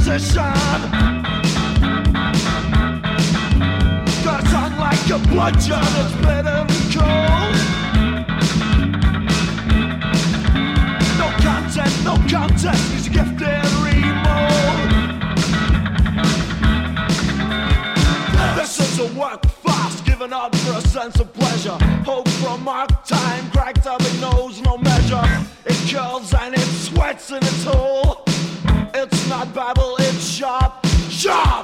position. Got a tongue like a bludgeon, it's bitter and cold. No contest, he's a gifted remold. This is a work fast, giving up for a sense of pleasure. Hope from mark time, cracked up, it knows no measure. It curls and it sweats in its hole. It's not babble, it's sharp, sharp.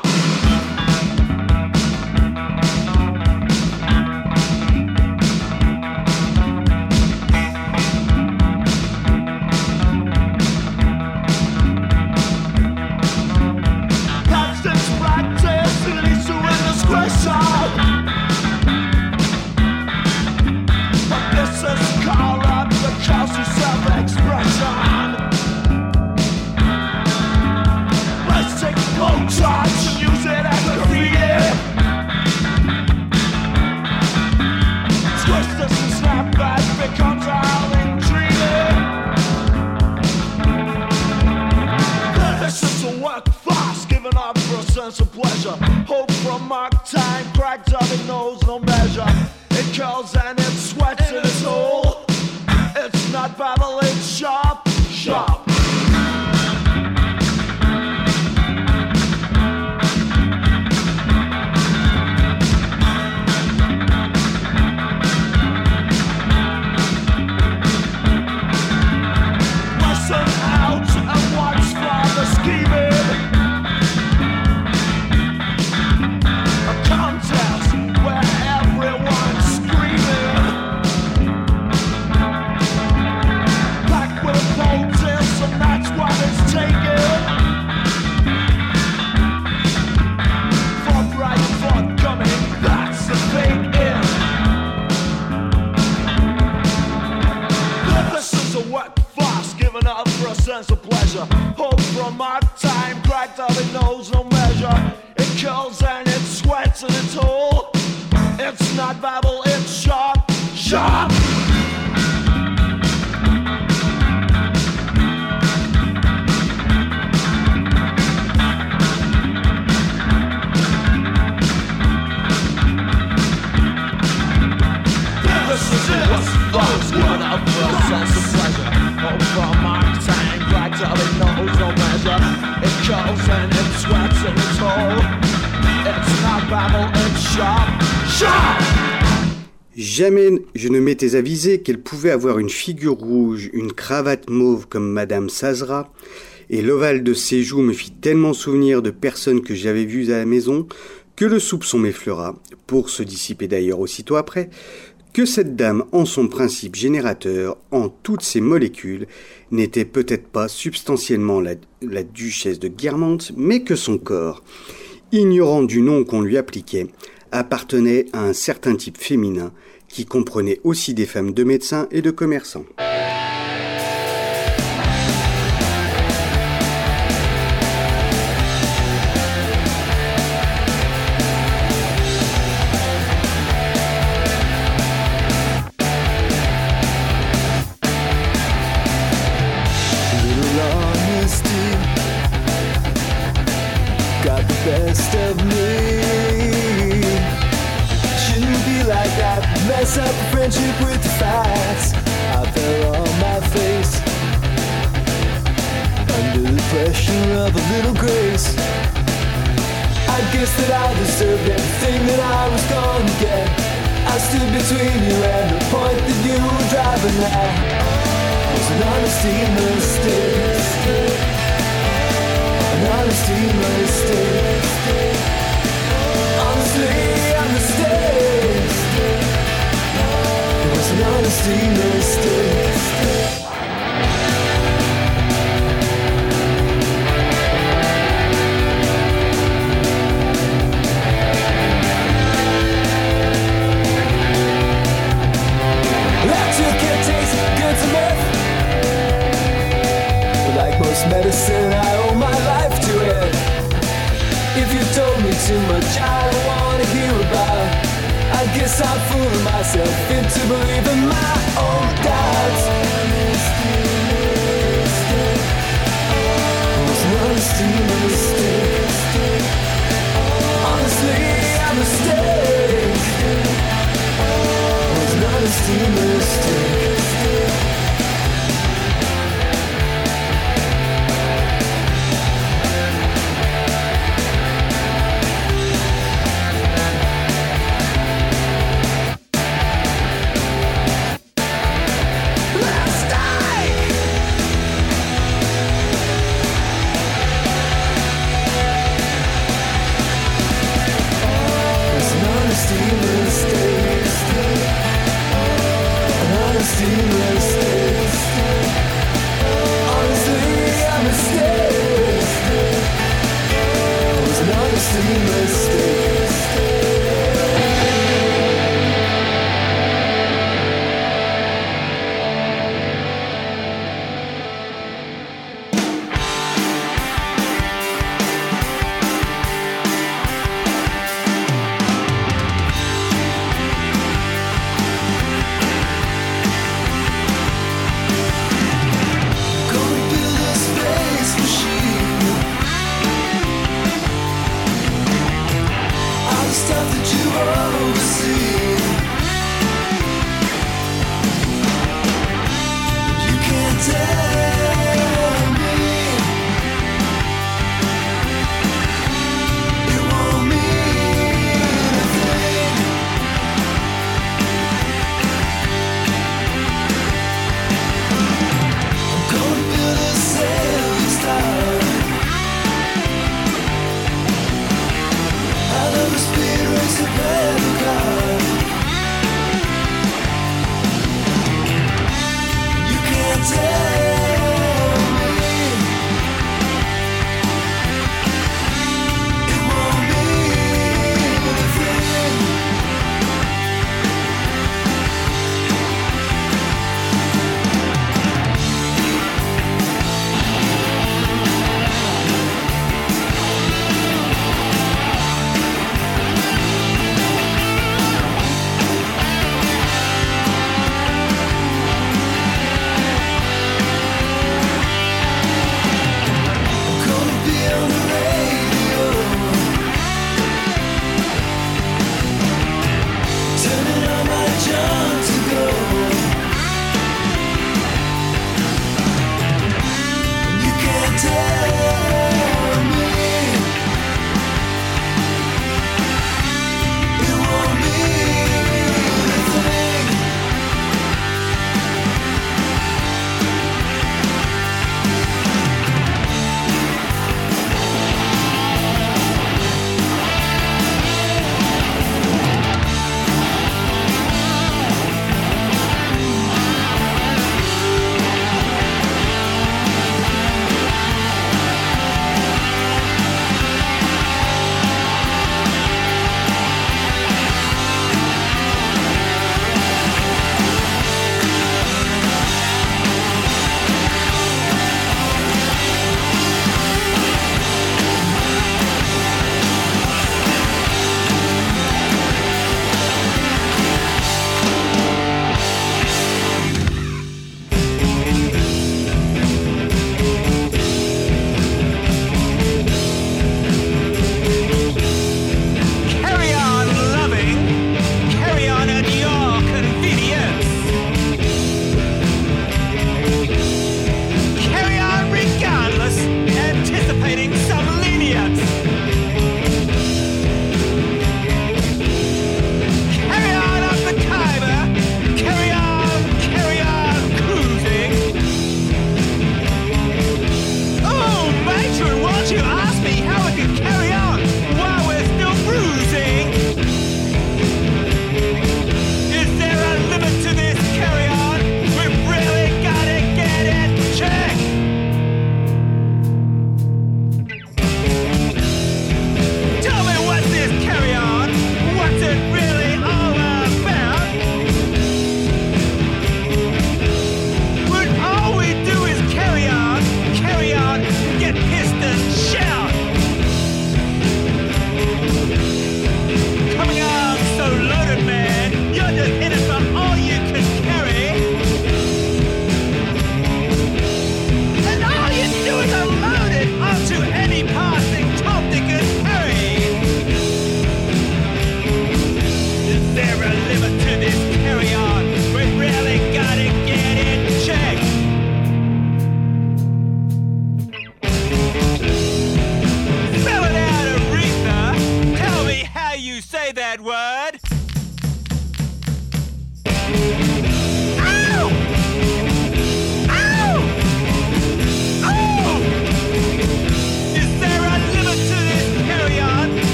Sense of pleasure, hope from mark time, cracked up, it knows no measure. It curls and it sweats in its hole. It's not babble, it's sharp, sharp. Listen out and watch for the scheming. Sense of pleasure, hope from mark time, cracked up, it knows no measure. It curls and it sweats in its hole. It's not babble, it's sharp, sharp. This is it, what's giving up for a sense of pleasure, hope from mark time, cracked up, it knows no measure. It curls and it sweats in its hole. It's not babble, it's sharp, sharp. Jamais je ne m'étais avisé qu'elle pouvait avoir une figure rouge, une cravate mauve comme Madame Sazra, et l'ovale de ses joues me fit tellement souvenir de personnes que j'avais vues à la maison que le soupçon m'effleura, pour se dissiper d'ailleurs aussitôt après, que cette dame, en son principe générateur, en toutes ses molécules, n'était peut-être pas substantiellement la duchesse de Guermantes, mais que son corps, ignorant du nom qu'on lui appliquait, appartenait à un certain type féminin qui comprenait aussi des femmes de médecins et de commerçants. Mess up a friendship with the facts. I fell on my face under the pressure of a little grace. I guess that I deserved everything that I was gonna get. I stood between you and the point that you were driving at. It was an honesty mistake. An honesty mistake. Honestly, a mistake. It was an honesty mistake. Like most medicine, I owe my life to it. If you told me too much, I don't want to hear about. I guess I'm fooling myself into believing my own doubts. It was an honesty mistake.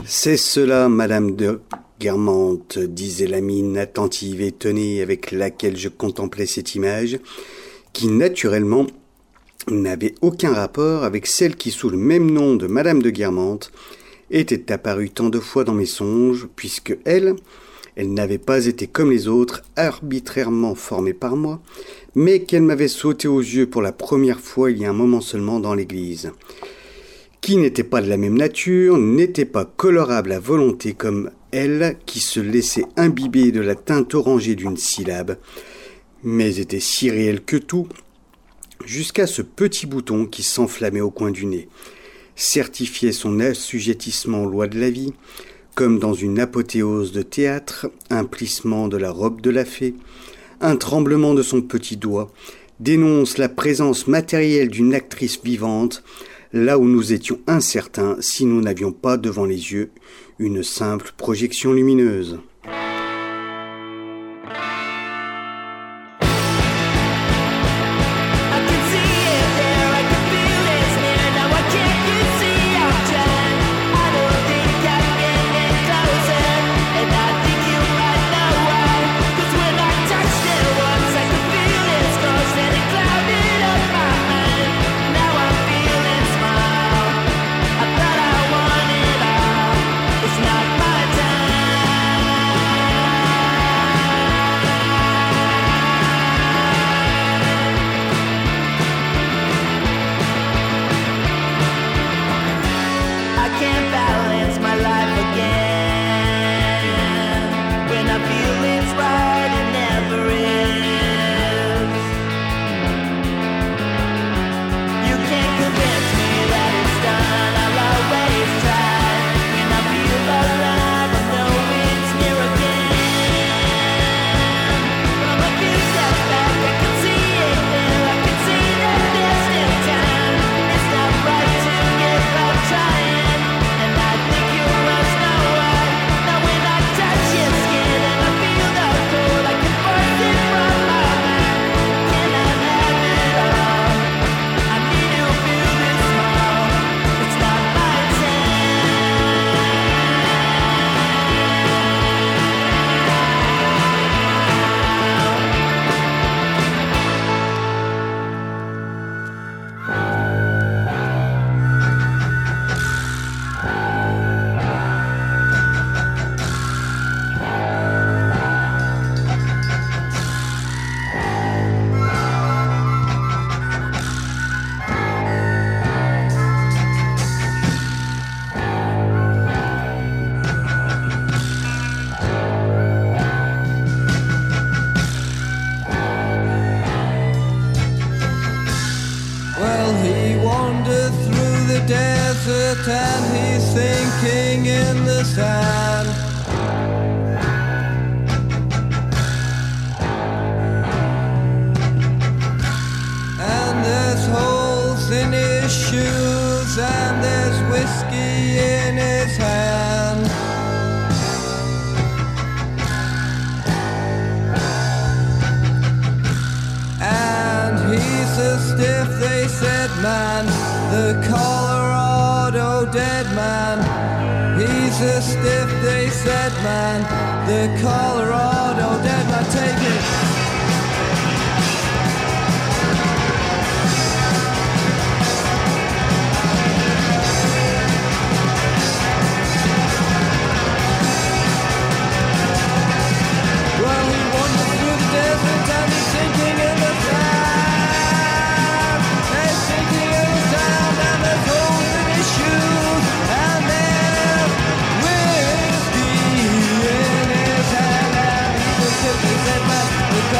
C'est cela, Madame de Guermantes, disait la mine attentive et étonnée avec laquelle je contemplais cette image, qui naturellement n'avait aucun rapport avec celle qui, sous le même nom de Madame de Guermantes, était apparue tant de fois dans mes songes, puisque elle n'avait pas été comme les autres, arbitrairement formée par moi, mais qu'elle m'avait sauté aux yeux pour la première fois il y a un moment seulement dans l'église, qui n'était pas de la même nature, n'était pas colorable à volonté comme elle, qui se laissait imbiber de la teinte orangée d'une syllabe, mais était si réelle que tout, jusqu'à ce petit bouton qui s'enflammait au coin du nez, certifiait son assujettissement aux lois de la vie, comme dans une apothéose de théâtre, un plissement de la robe de la fée, un tremblement de son petit doigt, dénonce la présence matérielle d'une actrice vivante, là où nous étions incertains si nous n'avions pas devant les yeux une simple projection lumineuse. And he's sinking in the sand. And there's holes in his shoes, and there's whiskey in his hand. And he's a stiff, they said, man, the Colorado dead man. He's a stiff, they said, man, the Colorado dead man. Take it. Well, he wandered through the desert and he's sinking in the sand. He's sinking in the sand and there's holes in his shoes. And there's whiskey in his hand. And he's a stiff, they said, man, the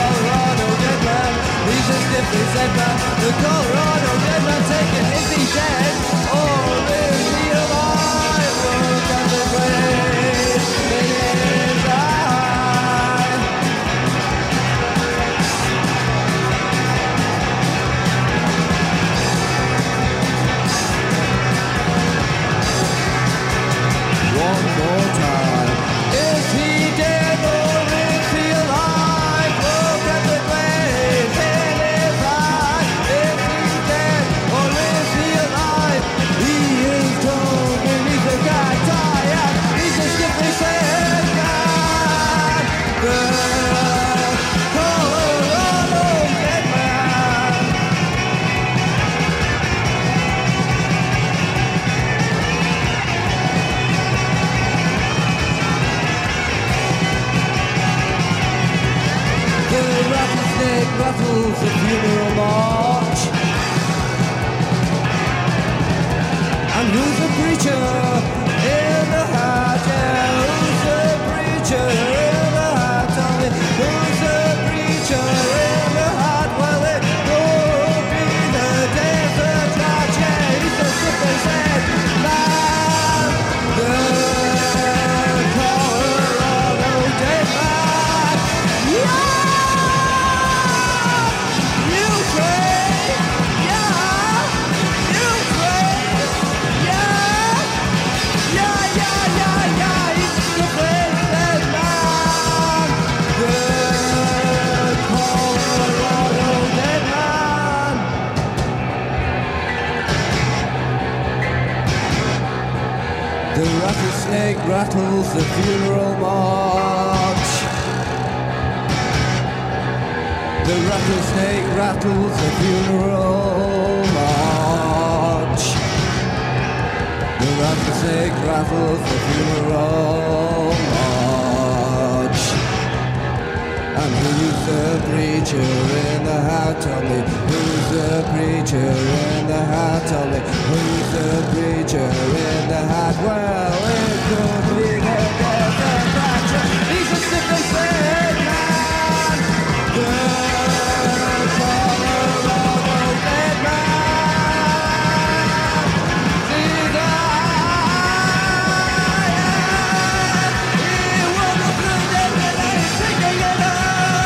rattlesnake rattles the funeral march. The rattlesnake rattles the funeral march. The rattlesnake rattles the funeral march. And who's the preacher in the hat? Tell me, who's the preacher in the hat? Tell me, who's the preacher in the hat? Well, it could be the death of Thatcher. He's a sickly sick man. The Colorado dead man. See the he won't look through the dead, thinking it up.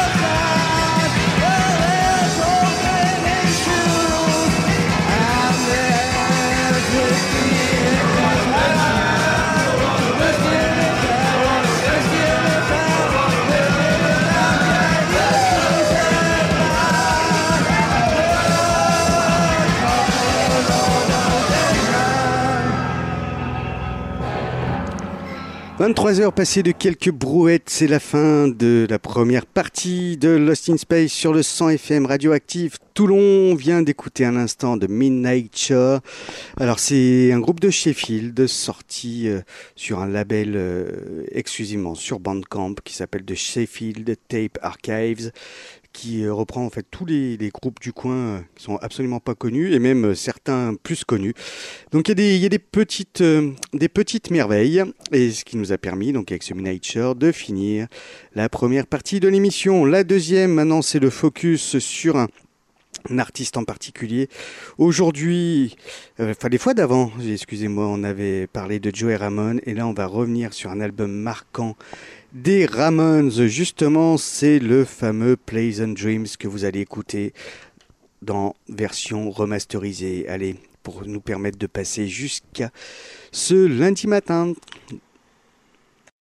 « 23h passées de quelques brouettes, c'est la fin de la première partie de Lost in Space sur le 100 FM radioactif Toulon. On vient d'écouter un instant de Midnight Shore. Alors c'est un groupe de Sheffield sorti sur un label exclusivement sur Bandcamp qui s'appelle The Sheffield Tape Archives, qui reprend en fait tous les groupes du coin qui sont absolument pas connus et même certains plus connus. Donc il y a des petites merveilles, et ce qui nous a permis donc avec ce Midnight Shore de finir la première partie de l'émission. La deuxième maintenant, c'est le focus sur un artiste en particulier. Aujourd'hui, les fois d'avant, excusez-moi, on avait parlé de Joey Ramone, et là on va revenir sur un album marquant des Ramones. Justement, c'est le fameux Pleasant Dreams que vous allez écouter dans version remasterisée. Allez, pour nous permettre de passer jusqu'à ce lundi matin.